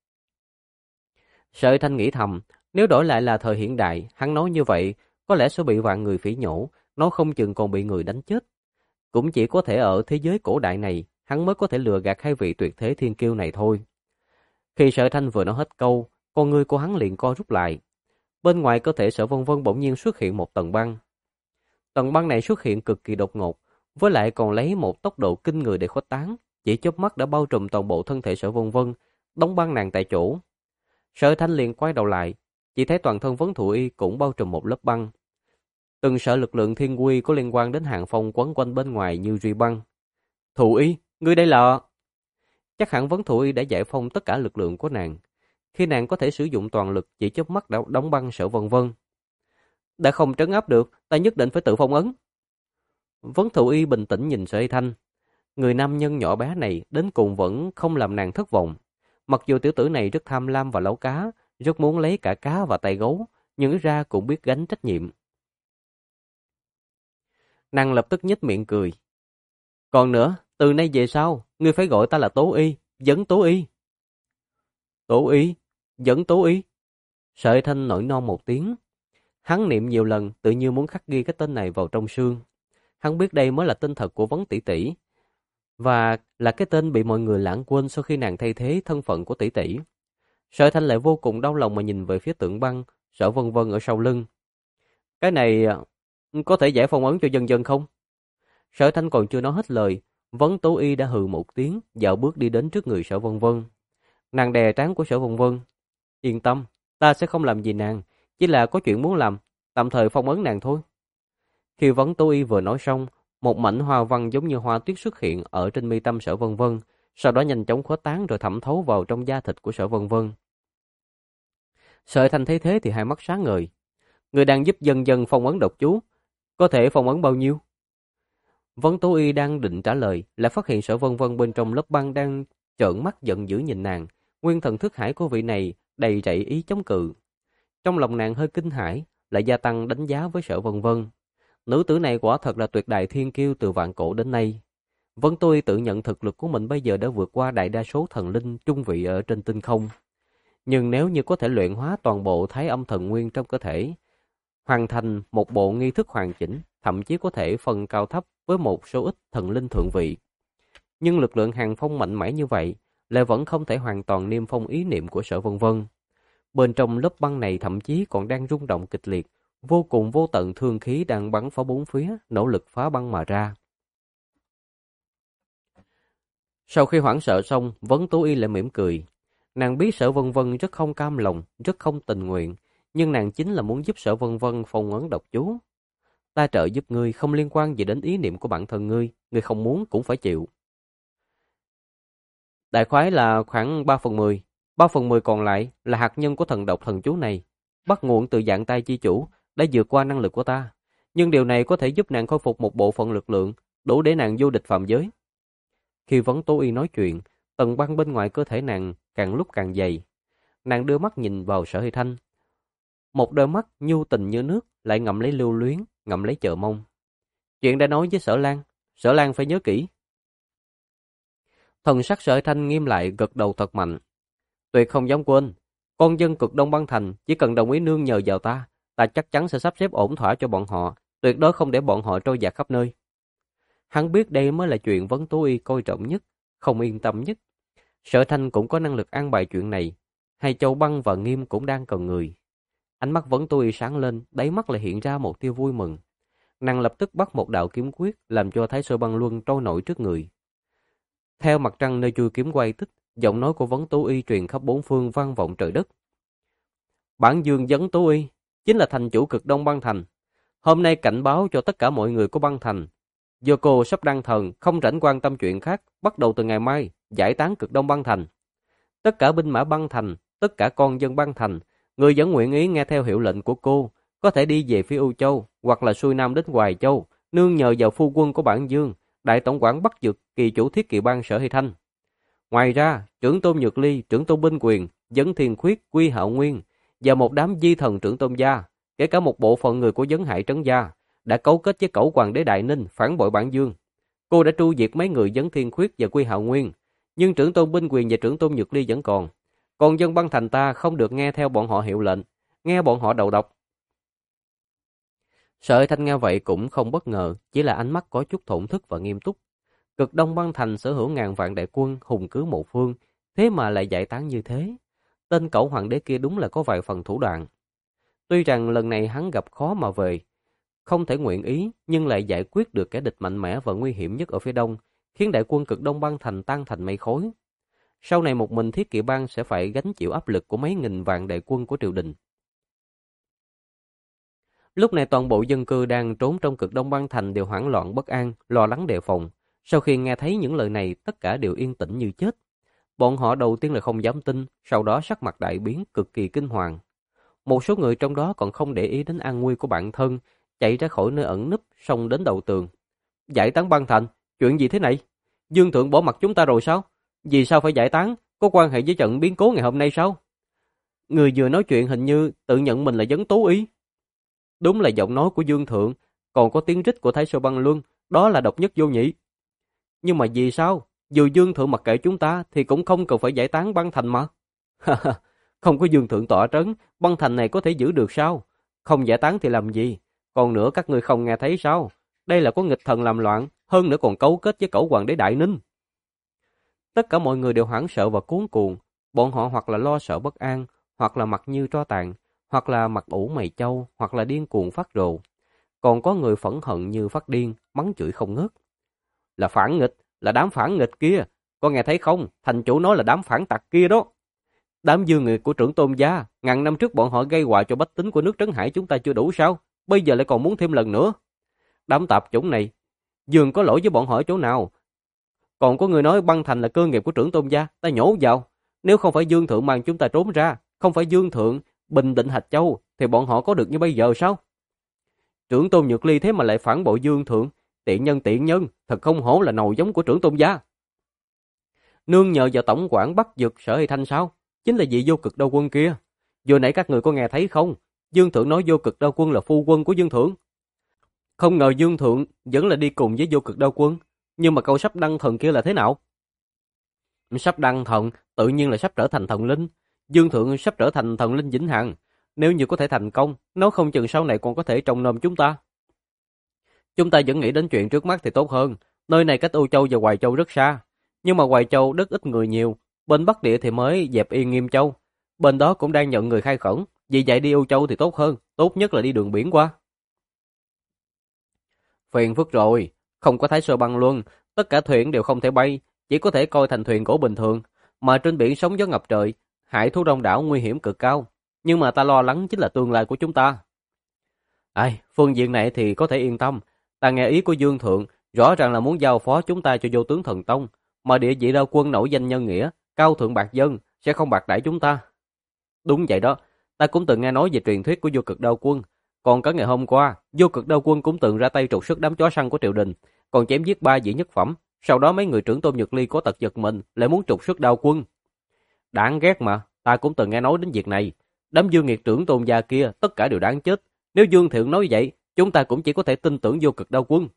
Sở Thanh nghĩ thầm, nếu đổi lại là thời hiện đại, hắn nói như vậy, có lẽ sẽ bị vạn người phỉ nhổ, nó không chừng còn bị người đánh chết. Cũng chỉ có thể ở thế giới cổ đại này, hắn mới có thể lừa gạt hai vị tuyệt thế thiên kiêu này thôi. Khi Sở Thanh vừa nói hết câu, con ngươi của hắn liền co rút lại. Bên ngoài cơ thể Sở Vân Vân bỗng nhiên xuất hiện một tầng băng. Tầng băng này xuất hiện cực kỳ đột ngột, với lại còn lấy một tốc độ kinh người để khuếch tán, chỉ chớp mắt đã bao trùm toàn bộ thân thể Sở Vân Vân, đóng băng nàng tại chỗ. Sở Thanh liền quay đầu lại, chỉ thấy toàn thân Vấn Thụ Y cũng bao trùm một lớp băng. Từng sở lực lượng thiên quy có liên quan đến Hàng Phong quấn quanh bên ngoài như duy băng. Thụ Y, ngươi đây là... Chắc hẳn Vấn Thụ Y đã giải phóng tất cả lực lượng của nàng. Khi nàng có thể sử dụng toàn lực chỉ chớp mắt đã đóng băng Sở Vân Vân. Đã không trấn áp được, ta nhất định phải tự phong ấn. Vấn Thụ Y bình tĩnh nhìn Sở Thanh. Người nam nhân nhỏ bé này đến cùng vẫn không làm nàng thất vọng. Mặc dù tiểu tử này rất tham lam và lấu cá, rất muốn lấy cả cá và tay gấu, nhưng ít ra cũng biết gánh trách nhiệm. Nàng lập tức nhếch miệng cười. Còn nữa, từ nay về sau, ngươi phải gọi ta là Tố Y, Vấn Tố Y. Tố Y, Vấn Tố Y. Sở Thanh nổi non một tiếng. Hắn niệm nhiều lần, tự như muốn khắc ghi cái tên này vào trong xương. Hắn biết đây mới là tên thật của Vấn tỷ tỷ, và là cái tên bị mọi người lãng quên sau khi nàng thay thế thân phận của tỷ tỷ. Sở Thanh lại vô cùng đau lòng mà nhìn về phía tượng băng, Sở Vân Vân ở sau lưng. Cái này có thể giải phong ấn cho Dân Dân không? Sở Thanh còn chưa nói hết lời, Vấn Tố Y đã hừ một tiếng, dạo bước đi đến trước người Sở Vân Vân. Nàng đè trán của Sở Vân Vân. Yên tâm, ta sẽ không làm gì nàng, chỉ là có chuyện muốn làm, tạm thời phong ấn nàng thôi. Khi Vấn Tố Y vừa nói xong, một mảnh hoa văn giống như hoa tuyết xuất hiện ở trên mi tâm Sở Vân Vân, sau đó nhanh chóng khuếch tán rồi thẩm thấu vào trong da thịt của Sở Vân Vân. Sở Thanh thấy thế thì hai mắt sáng ngời. Người đang giúp Dân Dân phong ấn độc chú, có thể phong ấn bao nhiêu? Vấn Tố Y đang định trả lời, lại phát hiện Sở Vân Vân bên trong lớp băng đang trợn mắt giận dữ nhìn nàng. Nguyên thần thức hải của vị này đầy rẫy ý chống cự. Trong lòng nàng hơi kinh hãi, lại gia tăng đánh giá với Sở Vân Vân. Nữ tử này quả thật là tuyệt đại thiên kiêu từ vạn cổ đến nay. Vấn Tố Y tự nhận thực lực của mình bây giờ đã vượt qua đại đa số thần linh trung vị ở trên tinh không. Nhưng nếu như có thể luyện hóa toàn bộ thái âm thần nguyên trong cơ thể, hoàn thành một bộ nghi thức hoàn chỉnh, thậm chí có thể phân cao thấp với một số ít thần linh thượng vị. Nhưng lực lượng Hàng Phong mạnh mẽ như vậy, lại vẫn không thể hoàn toàn niêm phong ý niệm của Sở Vân Vân. Bên trong lớp băng này thậm chí còn đang rung động kịch liệt, vô cùng vô tận thương khí đang bắn phá bốn phía, nỗ lực phá băng mà ra. Sau khi hoảng sợ xong, Vấn Tố Y lại mỉm cười. Nàng biết Sở Vân Vân rất không cam lòng, rất không tình nguyện, nhưng nàng chính là muốn giúp Sở Vân Vân phong ấn độc chú. Ta trợ giúp ngươi không liên quan gì đến ý niệm của bản thân ngươi không muốn cũng phải chịu. Đại khái là khoảng 3/10, 3/10 còn lại là hạt nhân của thần độc thần chú này, bắt nguồn từ dạng tay chi chủ, đã vượt qua năng lực của ta. Nhưng điều này có thể giúp nàng khôi phục một bộ phận lực lượng, đủ để nàng vô địch phạm giới. Khi Vấn Tố Y nói chuyện, tầng băng bên ngoài cơ thể nàng càng lúc càng dày. Nàng đưa mắt nhìn vào Sở Thanh. Một đôi mắt nhu tình như nước, lại ngậm lấy lưu luyến, ngậm lấy chờ mong. Chuyện đã nói với Sở Lan phải nhớ kỹ. Thần sắc Sở Thanh nghiêm lại, gật đầu thật mạnh. Tuyệt không dám quên, con dân cực Đông Băng Thành chỉ cần đồng ý nương nhờ vào ta chắc chắn sẽ sắp xếp ổn thỏa cho bọn họ, tuyệt đối không để bọn họ trôi dạt khắp nơi. Hắn biết đây mới là chuyện Vấn Tố Y coi trọng nhất, không yên tâm nhất. Sở Thanh cũng có năng lực an bài chuyện này. Hai Châu Băng và Nghiêm cũng đang cần người. Ánh mắt Vấn Tố Y sáng lên, đáy mắt lại hiện ra một tia vui mừng. Nàng lập tức bắt một đạo kiếm quyết, làm cho Thái Sơ Băng Luân trôi nổi trước người. Theo mặt trăng nơi chui kiếm quay tích, giọng nói của Vấn Tố Y truyền khắp bốn phương vang vọng trời đất. Bản Dương Vấn Tố Y chính là thành chủ Cực Đông Băng Thành. Hôm nay cảnh báo cho tất cả mọi người của băng thành. Do cô sắp đăng thần, không rảnh quan tâm chuyện khác, bắt đầu từ ngày mai, giải tán Cực Đông Băng Thành. Tất cả binh mã băng thành, tất cả con dân băng thành, người vẫn nguyện ý nghe theo hiệu lệnh của cô, có thể đi về phía U Châu, hoặc là xuôi nam đến Hoài Châu, nương nhờ vào phu quân của Bản Dương, đại tổng quản Bắc Dực, kỳ chủ Thiết Kỵ Bang Sở Hy Thanh. Ngoài ra, trưởng tôn Nhược Ly, trưởng tôn Binh Quyền, Vấn Thiên Khuyết, Quy Hạo Nguyên và một đám di thần trưởng tôn gia, kể cả một bộ phận người của Vấn Hải Trấn gia, đã cấu kết với Cẩu Hoàng đế Đại Ninh phản bội Bản Dương. Cô đã tru diệt mấy người Vấn Thiên Khuyết và Quy Hạo Nguyên, nhưng trưởng tôn Binh Quyền và trưởng tôn Nhược Ly vẫn còn. Còn dân băng thành ta không được nghe theo bọn họ hiệu lệnh, nghe bọn họ đầu độc. Sở Thanh nghe vậy cũng không bất ngờ, chỉ là ánh mắt có chút thổn thức và nghiêm túc. Cực Đông băng thành sở hữu ngàn vạn đại quân hùng cứ một phương, thế mà lại giải tán như thế. Tên Cẩu Hoàng đế kia đúng là có vài phần thủ đoạn. Tuy rằng lần này hắn gặp khó mà về, không thể nguyện ý, nhưng lại giải quyết được kẻ địch mạnh mẽ và nguy hiểm nhất ở phía đông, khiến đại quân Cực Đông băng thành tan thành mây khói. Sau này một mình Thiết Kỵ Bang sẽ phải gánh chịu áp lực của mấy nghìn vạn đại quân của triều đình. Lúc này toàn bộ dân cư đang trốn trong Cực Đông băng thành đều hoảng loạn bất an, lo lắng đề phòng. Sau khi nghe thấy những lời này, tất cả đều yên tĩnh như chết. Bọn họ đầu tiên là không dám tin, sau đó sắc mặt đại biến, cực kỳ kinh hoàng. Một số người trong đó còn không để ý đến an nguy của bản thân, chạy ra khỏi nơi ẩn núp, xông đến đầu tường. Giải tán băng thành, chuyện gì thế này? Dương thượng bỏ mặt chúng ta rồi sao? Vì sao phải giải tán? Có quan hệ với trận biến cố ngày hôm nay sao? Người vừa nói chuyện hình như tự nhận mình là Vấn Tố Y. Đúng là giọng nói của Dương thượng, còn có tiếng rít của Thái Sơ Băng Luân, đó là độc nhất vô nhị. Nhưng mà vì sao? Dù Dương thượng mặc kệ chúng ta thì cũng không cần phải giải tán băng thành mà. Không có Dương thượng tọa trấn, băng thành này có thể giữ được sao? Không giải tán thì làm gì? Còn nữa các ngươi không nghe thấy sao? Đây là có nghịch thần làm loạn, hơn nữa còn cấu kết với Cẩu Hoàng đế Đại Ninh. Tất cả mọi người đều hoảng sợ và cuống cuồng, bọn họ hoặc là lo sợ bất an, hoặc là mặt như tro tàn, hoặc là mặt ủ mày châu, hoặc là điên cuồng phát rồ. Còn có người phẫn hận như phát điên, mắng chửi không ngớt. Là phản nghịch, là đám phản nghịch kia. Có nghe thấy không? Thành chủ nói là đám phản tặc kia đó. Đám dương người của trưởng tôn gia, ngàn năm trước bọn họ gây họa cho bách tính của nước Trấn Hải chúng ta chưa đủ sao? Bây giờ lại còn muốn thêm lần nữa. Đám tạp chủng này, Dương có lỗi với bọn họ ở chỗ nào? Còn có người nói băng thành là cơ nghiệp của trưởng tôn gia, ta nhổ vào. Nếu không phải Dương thượng mang chúng ta trốn ra, không phải Dương thượng bình định Hạch Châu, thì bọn họ có được như bây giờ sao? Trưởng tôn Nhược Ly thế mà lại phản bội Dương thượng, tiện nhân, thật không hổ là nồi giống của trưởng tôn gia. Nương nhờ vào tổng quản Bắc Dực Sở Hy Thanh sao? Chính là vị Vô Cực Đao Quân kia. Vừa nãy các người có nghe thấy không? Dương thượng nói Vô Cực Đao Quân là phu quân của Dương thượng. Không ngờ Dương thượng vẫn là đi cùng với Vô Cực Đao Quân. Nhưng mà câu sắp đăng thần kia là thế nào? Sắp đăng thần, tự nhiên là sắp trở thành thần linh. Dương thượng sắp trở thành thần linh vĩnh hằng. Nếu như có thể thành công, nó không chừng sau này còn có thể trông nom chúng ta. Chúng ta vẫn nghĩ đến chuyện trước mắt thì tốt hơn. Nơi này cách U Châu và Hoài Châu rất xa. Nhưng mà Hoài Châu đất ít người nhiều. Bên Bắc Địa thì mới dẹp yên Nghiêm Châu. Bên đó cũng đang nhận người khai khẩn. Vì vậy đi U Châu thì tốt hơn. Tốt nhất là đi đường biển qua. Phiền phức rồi. Không có Thái Sơ Băng Luân. Tất cả thuyền đều không thể bay. Chỉ có thể coi thành thuyền gỗ bình thường. Mà trên biển sóng gió ngập trời. Hải thú đông đảo nguy hiểm cực cao. Nhưng mà ta lo lắng chính là tương lai của chúng ta. Phương diện này thì có thể yên tâm. Ta nghe ý của Dương thượng. Rõ ràng là muốn giao phó chúng ta cho Vô Tướng Thần Tông. Mà địa vị Đao Quân nổi danh nhân nghĩa, cao thượng bạc dân, sẽ không bạc đãi chúng ta. Đúng vậy đó, ta cũng từng nghe nói về truyền thuyết của Vô Cực Đao Quân. Còn cả ngày hôm qua, Vô Cực Đao Quân cũng từng ra tay trục xuất đám chó săn của triều đình, còn chém giết 3 vị nhất phẩm. Sau đó mấy người trưởng tôn Nhược Ly có tật giật mình, lại muốn trục xuất Đao Quân. Đáng ghét mà, ta cũng từng nghe nói đến việc này. Đám dương nghiệt trưởng tôn gia kia, tất cả đều đáng chết. Nếu Dương thượng nói vậy, chúng ta cũng chỉ có thể tin tưởng Vô Cực Đao Quân.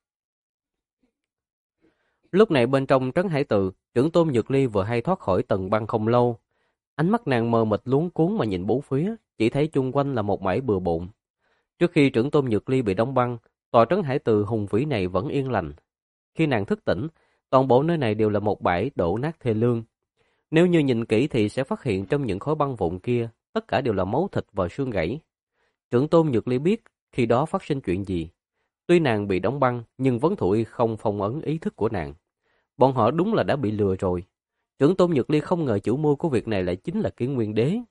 Lúc này bên trong trấn Hải Tự, trưởng tôn Nhược Ly vừa hay thoát khỏi tầng băng không lâu. Ánh mắt nàng mờ mịt luống cuống mà nhìn bốn phía, chỉ thấy chung quanh là một mải bừa bộn. Trước khi trưởng tôn Nhược Ly bị đóng băng, tòa trấn Hải Tự hùng vĩ này vẫn yên lành. Khi nàng thức tỉnh, toàn bộ nơi này đều là một bãi đổ nát thê lương. Nếu như nhìn kỹ thì sẽ phát hiện trong những khối băng vụn kia, tất cả đều là máu thịt và xương gãy. Trưởng tôn Nhược Ly biết khi đó phát sinh chuyện gì. Tuy nàng bị đóng băng, nhưng Vấn Thụ Y không phong ấn ý thức của nàng. Bọn họ đúng là đã bị lừa rồi. Trưởng tôn Nhược Ly không ngờ chủ mưu của việc này lại chính là Kiên Nguyên Đế.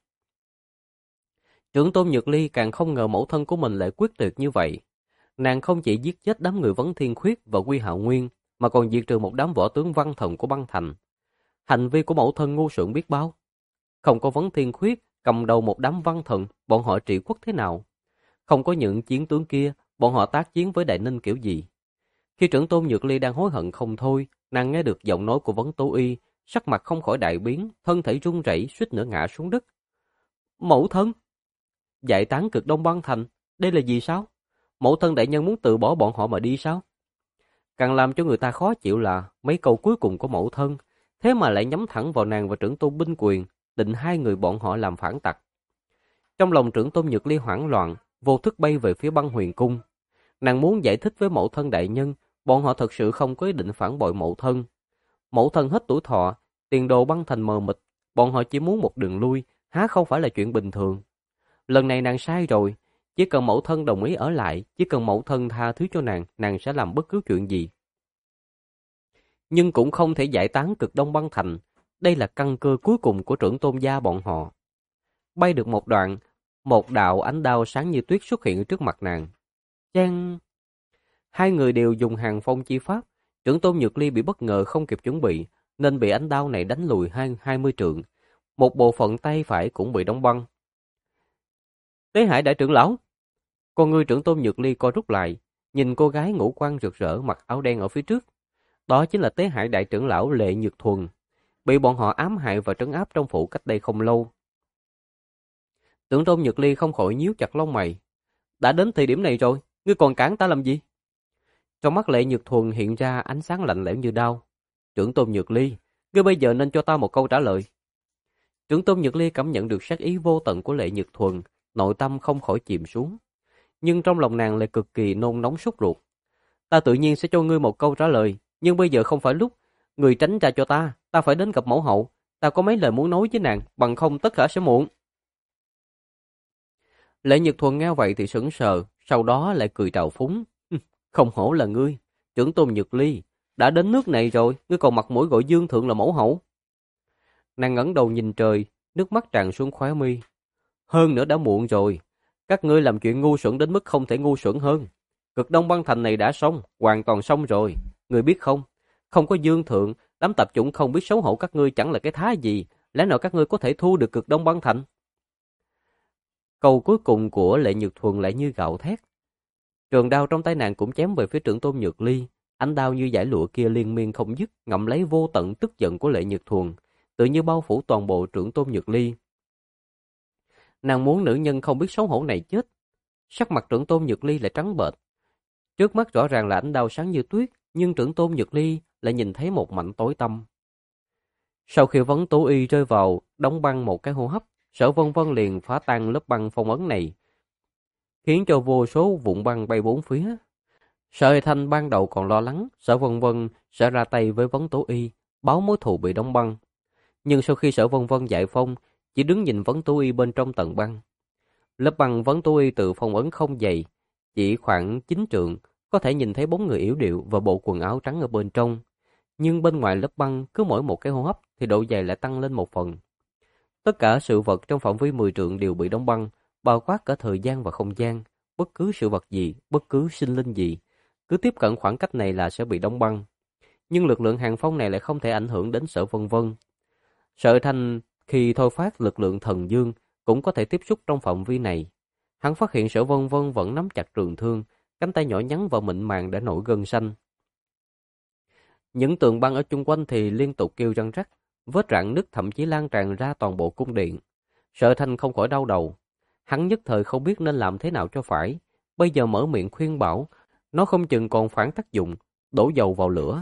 Trưởng tôn Nhược Ly càng không ngờ mẫu thân của mình lại quyết tuyệt như vậy. Nàng không chỉ giết chết đám người Vấn Thiên Khuyết và Quy Hạo Nguyên, mà còn diệt trừ một đám võ tướng văn thần của băng thành. Hành vi của mẫu thân ngu xuẩn biết bao. Không có Vấn Thiên Khuyết cầm đầu một đám văn thần, bọn họ trị quốc thế nào? Không có những chiến tướng kia, bọn họ tác chiến với Đại Ninh kiểu gì? Khi trưởng tôn Nhược Ly đang hối hận không thôi, nàng nghe được giọng nói của Vấn Tố Y, sắc mặt không khỏi đại biến, thân thể run rẩy suýt nữa ngã xuống đất. Mẫu thân! Giải tán Cực Đông băng thành, đây là gì sao? Mẫu thân đại nhân muốn từ bỏ bọn họ mà đi sao? Càng làm cho người ta khó chịu là mấy câu cuối cùng của mẫu thân, thế mà lại nhắm thẳng vào nàng và trưởng tôn Binh Quyền, định hai người bọn họ làm phản tặc. Trong lòng trưởng tôn Nhược Ly hoảng loạn, vô thức bay về phía Băng Huyền Cung. Nàng muốn giải thích với mẫu thân đại nhân, bọn họ thật sự không có ý định phản bội mẫu thân. Mẫu thân hết tuổi thọ, tiền đồ băng thành mờ mịt, bọn họ chỉ muốn một đường lui, há không phải là chuyện bình thường. Lần này nàng sai rồi, chỉ cần mẫu thân đồng ý ở lại, chỉ cần mẫu thân tha thứ cho nàng sẽ làm bất cứ chuyện gì. Nhưng cũng không thể giải tán Cực Đông băng thành, đây là căn cơ cuối cùng của trưởng tôn gia bọn họ. Bay được một đoạn, một đạo ánh đao sáng như tuyết xuất hiện trước mặt nàng. Chang! Hai người đều dùng hàng phong chi pháp, trưởng tôn Nhược Ly bị bất ngờ không kịp chuẩn bị, nên bị ánh đao này đánh lùi 20 trượng. Một bộ phận tay phải cũng bị đóng băng. Tế Hải đại trưởng lão! Con ngươi trưởng tôn Nhược Ly co rút lại, nhìn cô gái ngũ quan rực rỡ mặc áo đen ở phía trước. Đó chính là Tế Hải đại trưởng lão Lệ Nhược Thuần, bị bọn họ ám hại và trấn áp trong phủ cách đây không lâu. Trưởng tôn Nhược Ly không khỏi nhíu chặt lông mày. Đã đến thời điểm này rồi, ngươi còn cản ta làm gì? Trong mắt Lệ Nhược Thuần hiện ra ánh sáng lạnh lẽo như đao. Trưởng tôn Nhược Ly, ngươi bây giờ nên cho ta một câu trả lời. Trưởng tôn Nhược Ly cảm nhận được sát ý vô tận của Lệ Nhược Thuần, nội tâm không khỏi chìm xuống. Nhưng trong lòng nàng lại cực kỳ nôn nóng sốt ruột. Ta tự nhiên sẽ cho ngươi một câu trả lời, nhưng bây giờ không phải lúc. Ngươi tránh ra cho ta phải đến gặp mẫu hậu. Ta có mấy lời muốn nói với nàng, bằng không tất cả sẽ muộn. Lệ Nhược Thuần nghe vậy thì sững sờ, sau đó lại cười trào phúng. Không hổ là ngươi, trưởng tôn Nhược Ly, đã đến nước này rồi, ngươi còn mặt mũi gọi Dương Thượng là mẫu hậu. Nàng ngẩng đầu nhìn trời, nước mắt tràn xuống khóe mi. Hơn nữa đã muộn rồi, các ngươi làm chuyện ngu xuẩn đến mức không thể ngu xuẩn hơn. Cực Đông băng thành này đã xong, hoàn toàn xong rồi. Ngươi biết không, không có Dương Thượng, đám tạp chủng không biết xấu hổ các ngươi chẳng là cái thá gì, lẽ nào các ngươi có thể thu được Cực Đông băng thành? Câu cuối cùng của Lệ Nhược Thuần lại như gạo thét. Trường đao trong tay nàng cũng chém về phía trưởng tôn Nhược Ly, ánh đao như dải lụa kia liên miên không dứt, ngậm lấy vô tận tức giận của Lệ Nhược Thuần, tự như bao phủ toàn bộ trưởng tôn Nhược Ly. Nàng muốn nữ nhân không biết xấu hổ này chết. Sắc mặt trưởng tôn Nhược Ly lại trắng bệch. Trước mắt rõ ràng là ánh đao sáng như tuyết, nhưng trưởng tôn Nhược Ly lại nhìn thấy một mảnh tối tăm. Sau khi Vấn Tố Y rơi vào đóng băng một cái hô hấp, Sở Vân Vân liền phá tan lớp băng phong ấn này, khiến cho vô số vụn băng bay bốn phía. Sở Hệ Thanh ban đầu còn lo lắng Sở Vân Vân sẽ ra tay với Vấn Tố Y, báo mối thù bị đóng băng. Nhưng sau khi Sở Vân Vân giải phong, chỉ đứng nhìn Vấn Tố Y bên trong tầng băng. Lớp băng Vấn Tố Y tự phong ấn không dày, chỉ khoảng 9 trượng, có thể nhìn thấy bóng người yếu điệu và bộ quần áo trắng ở bên trong. Nhưng bên ngoài lớp băng, cứ mỗi một cái hô hấp thì độ dày lại tăng lên một phần. Tất cả sự vật trong phạm vi 10 trượng đều bị đóng băng, bao quát cả thời gian và không gian. Bất cứ sự vật gì, bất cứ sinh linh gì, cứ tiếp cận khoảng cách này là sẽ bị đóng băng. Nhưng lực lượng hàng phong này lại không thể ảnh hưởng đến Sở Vân Vân. Sở Thanh khi thôi phát lực lượng thần dương cũng có thể tiếp xúc trong phạm vi này. Hắn phát hiện Sở Vân Vân vẫn nắm chặt trường thương, cánh tay nhỏ nhắn và mịn màng đã nổi gân xanh. Những tường băng ở chung quanh thì liên tục kêu răng rắc, vết rạn nứt thậm chí lan tràn ra toàn bộ cung điện. Sở Thanh không khỏi đau đầu. Hắn nhất thời không biết nên làm thế nào cho phải. Bây giờ mở miệng khuyên bảo, nó không chừng còn phản tác dụng, đổ dầu vào lửa.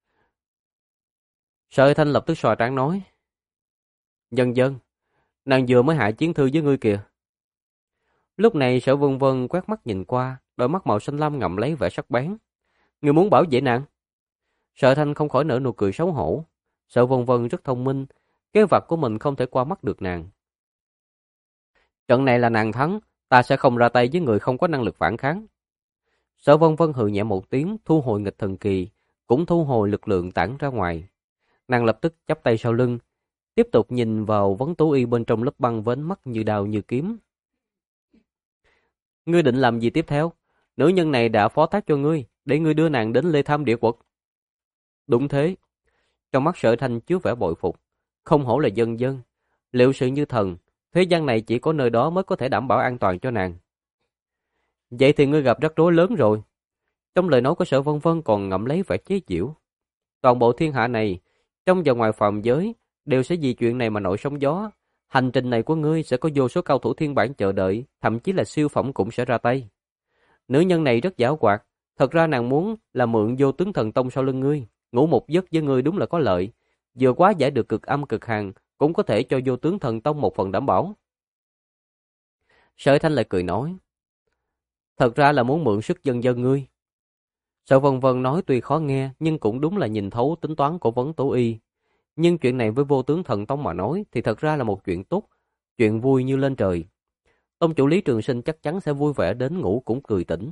Sở Thanh lập tức xòa trán nói. Dân dân, nàng vừa mới hạ chiến thư với ngươi kìa. Lúc này Sở Vân Vân quét mắt nhìn qua, đôi mắt màu xanh lam ngậm lấy vẻ sắc bén. Ngươi muốn bảo vệ nàng? Sở Thanh không khỏi nở nụ cười xấu hổ. Sở Vân Vân rất thông minh, kế vật của mình không thể qua mắt được nàng. Trận này là nàng thắng, ta sẽ không ra tay với người không có năng lực phản kháng. Sở Vân Vân hừ nhẹ một tiếng, thu hồi nghịch thần kỳ, cũng thu hồi lực lượng tản ra ngoài. Nàng lập tức chắp tay sau lưng, tiếp tục nhìn vào Vấn Tố Y bên trong lớp băng với ánh mắt như đao như kiếm. Ngươi định làm gì tiếp theo? Nữ nhân này đã phó thác cho ngươi, để ngươi đưa nàng đến Lê Tham Địa Quật. Đúng thế. Trong mắt Sở Thanh chứa vẻ bội phục. Không hổ là dân dân. Liệu sự như thần, thế gian này chỉ có nơi đó mới có thể đảm bảo an toàn cho nàng. Vậy thì ngươi gặp rắc rối lớn rồi. Trong lời nói của Sở Vân Vân còn ngậm lấy vẻ chế giễu. Toàn bộ thiên hạ này, trong và ngoài phàm giới, đều sẽ vì chuyện này mà nổi sóng gió. Hành trình này của ngươi sẽ có vô số cao thủ thiên bản chờ đợi, thậm chí là siêu phẩm cũng sẽ ra tay. Nữ nhân này rất giảo hoạt, thật ra nàng muốn là mượn vô tướng thần tông sau lưng ngươi, ngủ một giấc với ngươi đúng là có lợi. Vừa quá giải được cực âm cực hàn, cũng có thể cho vô tướng thần tông một phần đảm bảo. Sở Thanh lại cười nói, thật ra là muốn mượn sức dân dân ngươi. Sở Vân Vân nói tuy khó nghe, nhưng cũng đúng là nhìn thấu tính toán của Vấn Tố Y. Nhưng chuyện này với vô tướng thần tông mà nói thì thật ra là một chuyện tốt, chuyện vui như lên trời. Tông chủ Lý Trường Sinh chắc chắn sẽ vui vẻ đến ngủ cũng cười tỉnh.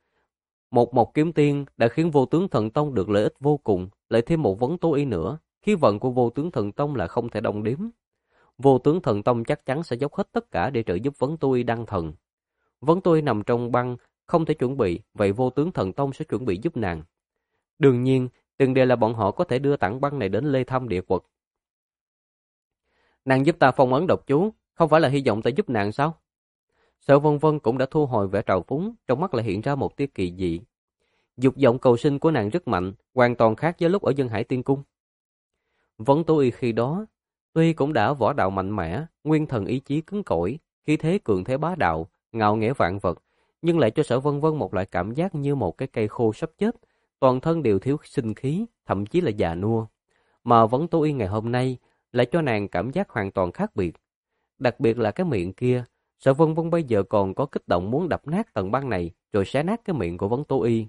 Một kiếm tiên đã khiến vô tướng thần tông được lợi ích vô cùng, lại thêm một Vấn Tố Y nữa, khí vận của vô tướng thần tông là không thể đong đếm. Vô tướng thần tông chắc chắn sẽ dốc hết tất cả để trợ giúp Vấn Tố Y đăng thần. Vấn Tố Y nằm trong băng, không thể chuẩn bị, vậy vô tướng thần tông sẽ chuẩn bị giúp nàng. Đương nhiên, tiền đề là bọn họ có thể đưa tảng băng này đến Lê Thăm Địa Quật. Nàng giúp ta phong ấn độc chú, không phải là hy vọng ta giúp nàng sao? Sở Vân Vân cũng đã thu hồi vẻ trào phúng, trong mắt lại hiện ra một tia kỳ dị. Dục vọng cầu sinh của nàng rất mạnh, hoàn toàn khác với lúc ở Dân Hải Tiên Cung. Vấn Tố Y khi đó, tuy cũng đã võ đạo mạnh mẽ, nguyên thần ý chí cứng cỏi, khí thế cường thế bá đạo, ngạo nghễ vạn vật, nhưng lại cho Sở Vân Vân một loại cảm giác như một cái cây khô sắp chết, toàn thân đều thiếu sinh khí, thậm chí là già nua. Mà Vấn Tố Y ngày hôm nay lại cho nàng cảm giác hoàn toàn khác biệt. Đặc biệt là cái miệng kia, Sở Vân Vân bây giờ còn có kích động muốn đập nát tầng băng này rồi xé nát cái miệng của Vấn Tố Y.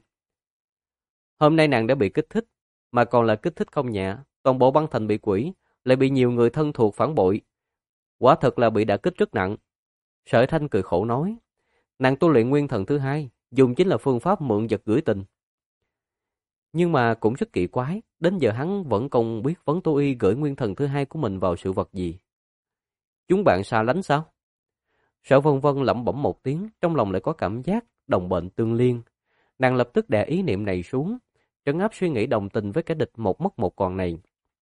Hôm nay nàng đã bị kích thích, mà còn là kích thích không nhẹ, toàn bộ băng thành bị quỷ, lại bị nhiều người thân thuộc phản bội. Quả thật là bị đả kích rất nặng. Sở Thanh cười khổ nói, nàng tu luyện nguyên thần thứ hai, dùng chính là phương pháp mượn vật gửi tình. Nhưng mà cũng rất kỳ quái, đến giờ hắn vẫn không biết Vấn Tố Y gửi nguyên thần thứ hai của mình vào sự vật gì. Chúng bạn xa lánh sao? Sở Vân Vân lẩm bẩm một tiếng, trong lòng lại có cảm giác đồng bệnh tương liên. Nàng lập tức đè ý niệm này xuống, trấn áp suy nghĩ đồng tình với kẻ địch một mất một còn này.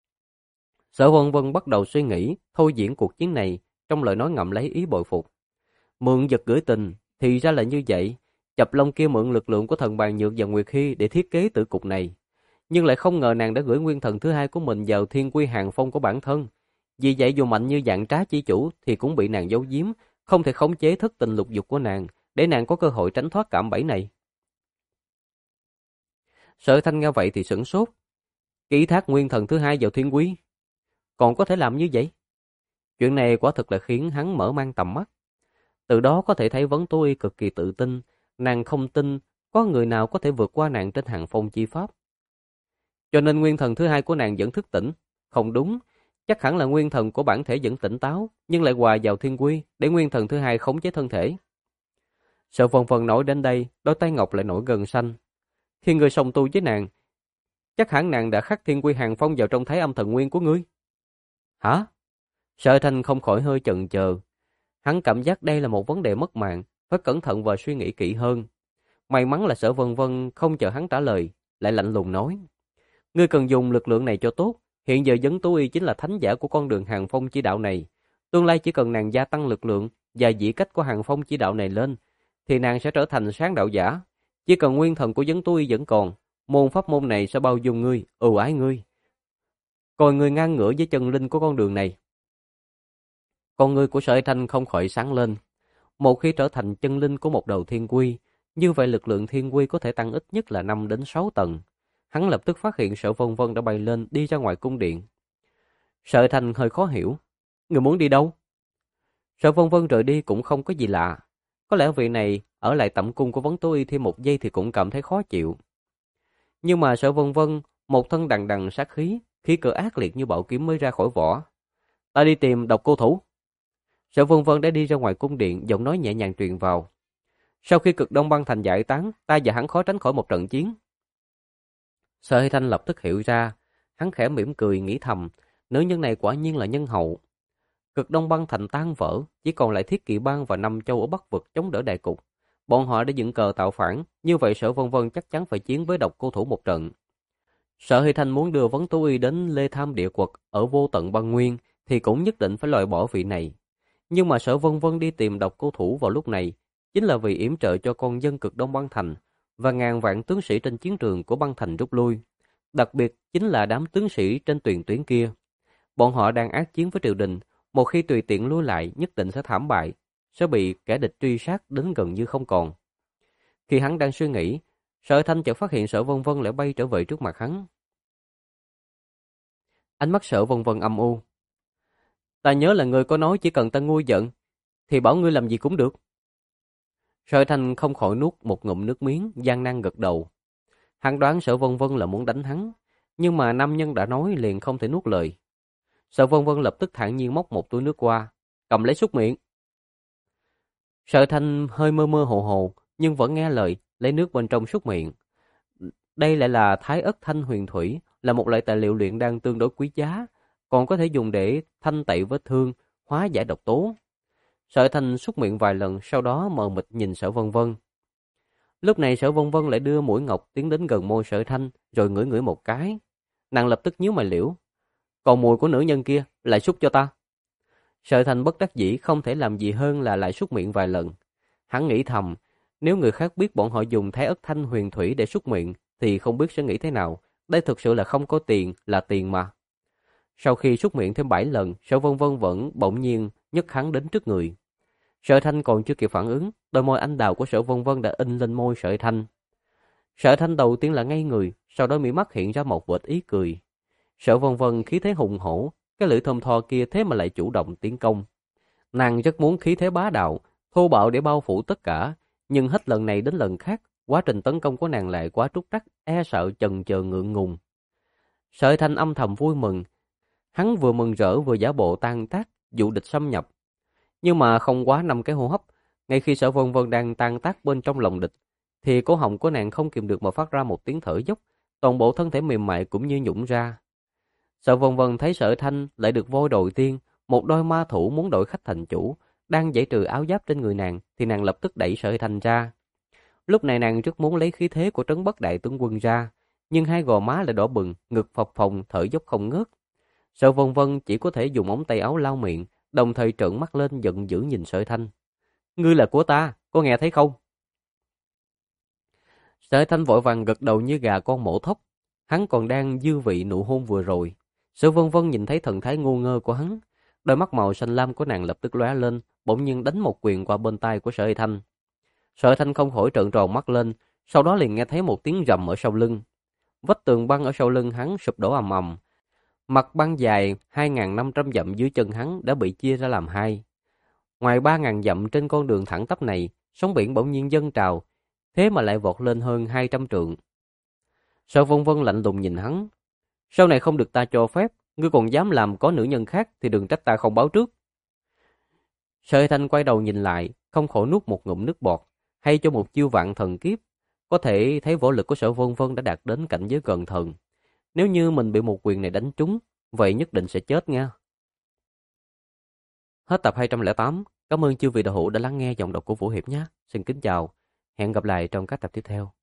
Sở Vân Vân bắt đầu suy nghĩ, thôi diễn cuộc chiến này, trong lời nói ngậm lấy ý bội phục. Mượn vật gửi tình, thì ra là như vậy. Chập Long kia mượn lực lượng của thần Bàn Nhược và Nguyệt Hy để thiết kế tử cục này. Nhưng lại không ngờ nàng đã gửi nguyên thần thứ hai của mình vào Thiên Quy Hàng Phong của bản thân. Vì vậy dù mạnh như dạng trá chi chủ thì cũng bị nàng giấu giếm, không thể khống chế thất tình lục dục của nàng, để nàng có cơ hội tránh thoát cạm bẫy này. Sở Thanh nghe vậy thì sửng sốt. Ký thác nguyên thần thứ hai vào Thiên Quy, còn có thể làm như vậy? Chuyện này quả thực là khiến hắn mở mang tầm mắt. Từ đó có thể thấy Vấn Tố Y cực kỳ tự tin, nàng không tin có người nào có thể vượt qua nàng trên hàng phong chi pháp. Cho nên nguyên thần thứ hai của nàng vẫn thức tỉnh. Không đúng, chắc hẳn là nguyên thần của bản thể vẫn tỉnh táo, nhưng lại hòa vào Thiên Quy để nguyên thần thứ hai khống chế thân thể. Sợ Vân Vân nói đến đây, đôi tay ngọc lại nổi gần xanh. Khi ngươi song tu với nàng, chắc hẳn nàng đã khắc Thiên Quy Hàng Phong vào trong Thái Âm Thần Nguyên của ngươi. Hả? Sở Thanh không khỏi hơi chần chờ. Hắn cảm giác đây là một vấn đề mất mạng, phải cẩn thận và suy nghĩ kỹ hơn. May mắn là Sở Vân Vân không chờ hắn trả lời, lại lạnh lùng nói. Ngươi cần dùng lực lượng này cho tốt, hiện giờ Vấn Tố Y chính là thánh giả của con đường Hàng Phong chỉ đạo này. Tương lai chỉ cần nàng gia tăng lực lượng và vị cách của Hàng Phong chỉ đạo này lên, thì nàng sẽ trở thành sáng đạo giả. Chỉ cần nguyên thần của Vấn Tố Y vẫn còn, môn pháp môn này sẽ bao dung ngươi, ưu ái ngươi. Coi ngươi ngang ngửa với chân linh của con đường này. Con ngươi của Sở Thanh không khỏi sáng lên. Một khi trở thành chân linh của một đầu Thiên Quy, như vậy lực lượng Thiên Quy có thể tăng ít nhất là 5 đến 6 tầng. Hắn lập tức phát hiện Sở Vân Vân đã bay lên đi ra ngoài cung điện. Sở Thanh hơi khó hiểu. Người muốn đi đâu? Sở Vân Vân rời đi cũng không có gì lạ. Có lẽ vị này ở lại tẩm cung của Vấn Tố Y thêm một giây thì cũng cảm thấy khó chịu. Nhưng mà Sở Vân Vân một thân đằng đằng sát khí, khí cơ ác liệt như bạo kiếm mới ra khỏi vỏ. Ta đi tìm Độc Cô Thủ. Sở Vân Vân đã đi ra ngoài cung điện, giọng nói nhẹ nhàng truyền vào. Sau khi Cực Đông băng thành giải tán, ta và hắn khó tránh khỏi một trận chiến. Sở Hy Thanh lập tức hiểu ra, hắn khẽ mỉm cười nghĩ thầm, nữ nhân này quả nhiên là nhân hậu. Cực Đông băng thành tan vỡ, chỉ còn lại Thiết Kỵ bang và Năm Châu ở Bắc vực chống đỡ đại cục. Bọn họ đã dựng cờ tạo phản, như vậy Sở Vân Vân chắc chắn phải chiến với Độc Cô Thủ một trận. Sở Hy Thanh muốn đưa Vấn Tố Y đến Lê Tham Địa Quật ở Vô Tận Băng Nguyên thì cũng nhất định phải loại bỏ vị này. Nhưng mà Sở Vân Vân đi tìm Độc Cô Thủ vào lúc này chính là vì yểm trợ cho con dân Cực Đông băng thành và ngàn vạn tướng sĩ trên chiến trường của băng thành rút lui. Đặc biệt chính là đám tướng sĩ trên tiền tuyến kia. Bọn họ đang ác chiến với triều đình, một khi tùy tiện lui lại nhất định sẽ thảm bại, sẽ bị kẻ địch truy sát đến gần như không còn. Khi hắn đang suy nghĩ, Sở Thanh chợt phát hiện Sở Vân Vân lại bay trở về trước mặt hắn. Ánh mắt Sở Vân Vân âm u. Ta nhớ là ngươi có nói chỉ cần ta nguôi giận, thì bảo ngươi làm gì cũng được. Sở Thanh không khỏi nuốt một ngụm nước miếng, gian nan gật đầu. Hắn đoán Sở Vân Vân là muốn đánh hắn, nhưng mà nam nhân đã nói liền không thể nuốt lời. Sở Vân Vân lập tức thản nhiên móc một túi nước qua, cầm lấy súc miệng. Sở Thanh hơi mơ mơ hồ hồ, nhưng vẫn nghe lời, lấy nước bên trong súc miệng. Đây lại là Thái Ất Thanh Huyền Thủy, là một loại tài liệu luyện đan tương đối quý giá, còn có thể dùng để thanh tẩy vết thương, hóa giải độc tố. Sở Thanh súc miệng vài lần, sau đó mờ mịt nhìn Sở Vân Vân. Lúc này Sở Vân Vân lại đưa mũi ngọc tiến đến gần môi Sở Thanh, rồi ngửi ngửi một cái. Nàng lập tức nhíu mày liễu. Còn mùi của nữ nhân kia, lại súc cho ta. Sở Thanh bất đắc dĩ không thể làm gì hơn là lại súc miệng vài lần. Hắn nghĩ thầm, nếu người khác biết bọn họ dùng Thái Ất Thanh Huyền Thủy để súc miệng, thì không biết sẽ nghĩ thế nào. Đây thực sự là không có tiền, là tiền mà. Sau khi súc miệng thêm 7 lần, Sở Vân Vân vẫn bỗng nhiên nhấc hắn đến trước người. Sở Thanh còn chưa kịp phản ứng, đôi môi anh đào của Sở Vân Vân đã in lên môi Sở Thanh. Sở Thanh đầu tiên là ngây người, sau đó mí mắt hiện ra một vệt ý cười. Sở Vân Vân khí thế hùng hổ, cái lưỡi thơm tho kia thế mà lại chủ động tiến công. Nàng rất muốn khí thế bá đạo, thô bạo để bao phủ tất cả, nhưng hết lần này đến lần khác, quá trình tấn công của nàng lại quá trúc trắc, e sợ chần chờ ngượng ngùng. Sở Thanh âm thầm vui mừng, hắn vừa mừng rỡ vừa giả bộ tan tác, dụ địch xâm nhập. Nhưng mà không quá 5 cái hô hấp, ngay khi Sở Vân Vân đang tan tác bên trong lòng địch, thì cổ họng của nàng không kìm được mà phát ra một tiếng thở dốc, toàn bộ thân thể mềm mại cũng như nhũn ra. Sở Vân Vân thấy Sở Thanh lại được voi đòi tiên, một đôi ma thủ muốn đổi khách thành chủ, đang giải trừ áo giáp trên người nàng, thì nàng lập tức đẩy Sở Thanh ra. Lúc này nàng rất muốn lấy khí thế của Trấn Bất Đại Tướng Quân ra, nhưng hai gò má lại đỏ bừng, ngực phập phồng, thở dốc không ngớt. Sở Vân Vân chỉ có thể dùng ống tay áo lau miệng, đồng thời trợn mắt lên giận dữ nhìn Sở Thanh. Ngươi là của ta, có nghe thấy không? Sở Thanh vội vàng gật đầu như gà con mổ thóc. Hắn còn đang dư vị nụ hôn vừa rồi. Sở Vân Vân nhìn thấy thần thái ngu ngơ của hắn, đôi mắt màu xanh lam của nàng lập tức lóe lên, bỗng nhiên đánh một quyền qua bên tai của Sở Thanh. Sở Thanh không khỏi trợn tròn mắt lên, sau đó liền nghe thấy một tiếng rầm ở sau lưng. Vách tường băng ở sau lưng hắn sụp đổ ầm ầm. Mặt băng dài 2.500 dặm dưới chân hắn đã bị chia ra làm hai. Ngoài 3.000 dặm trên con đường thẳng tắp này, sóng biển bỗng nhiên dâng trào, thế mà lại vọt lên hơn 200 trượng. Sở Vân Vân lạnh lùng nhìn hắn. Sau này không được ta cho phép, ngươi còn dám làm có nữ nhân khác thì đừng trách ta không báo trước. Sở Thanh quay đầu nhìn lại, không khỏi nuốt một ngụm nước bọt, hay cho một chiêu vạn thần kiếp. Có thể thấy võ lực của Sở Vân Vân đã đạt đến cảnh giới gần thần. Nếu như mình bị một quyền này đánh trúng, vậy nhất định sẽ chết nha. Hết tập 208. Cảm ơn chư vị đạo hữu đã lắng nghe giọng đọc của Vũ Hiệp nhé. Xin kính chào. Hẹn gặp lại trong các tập tiếp theo.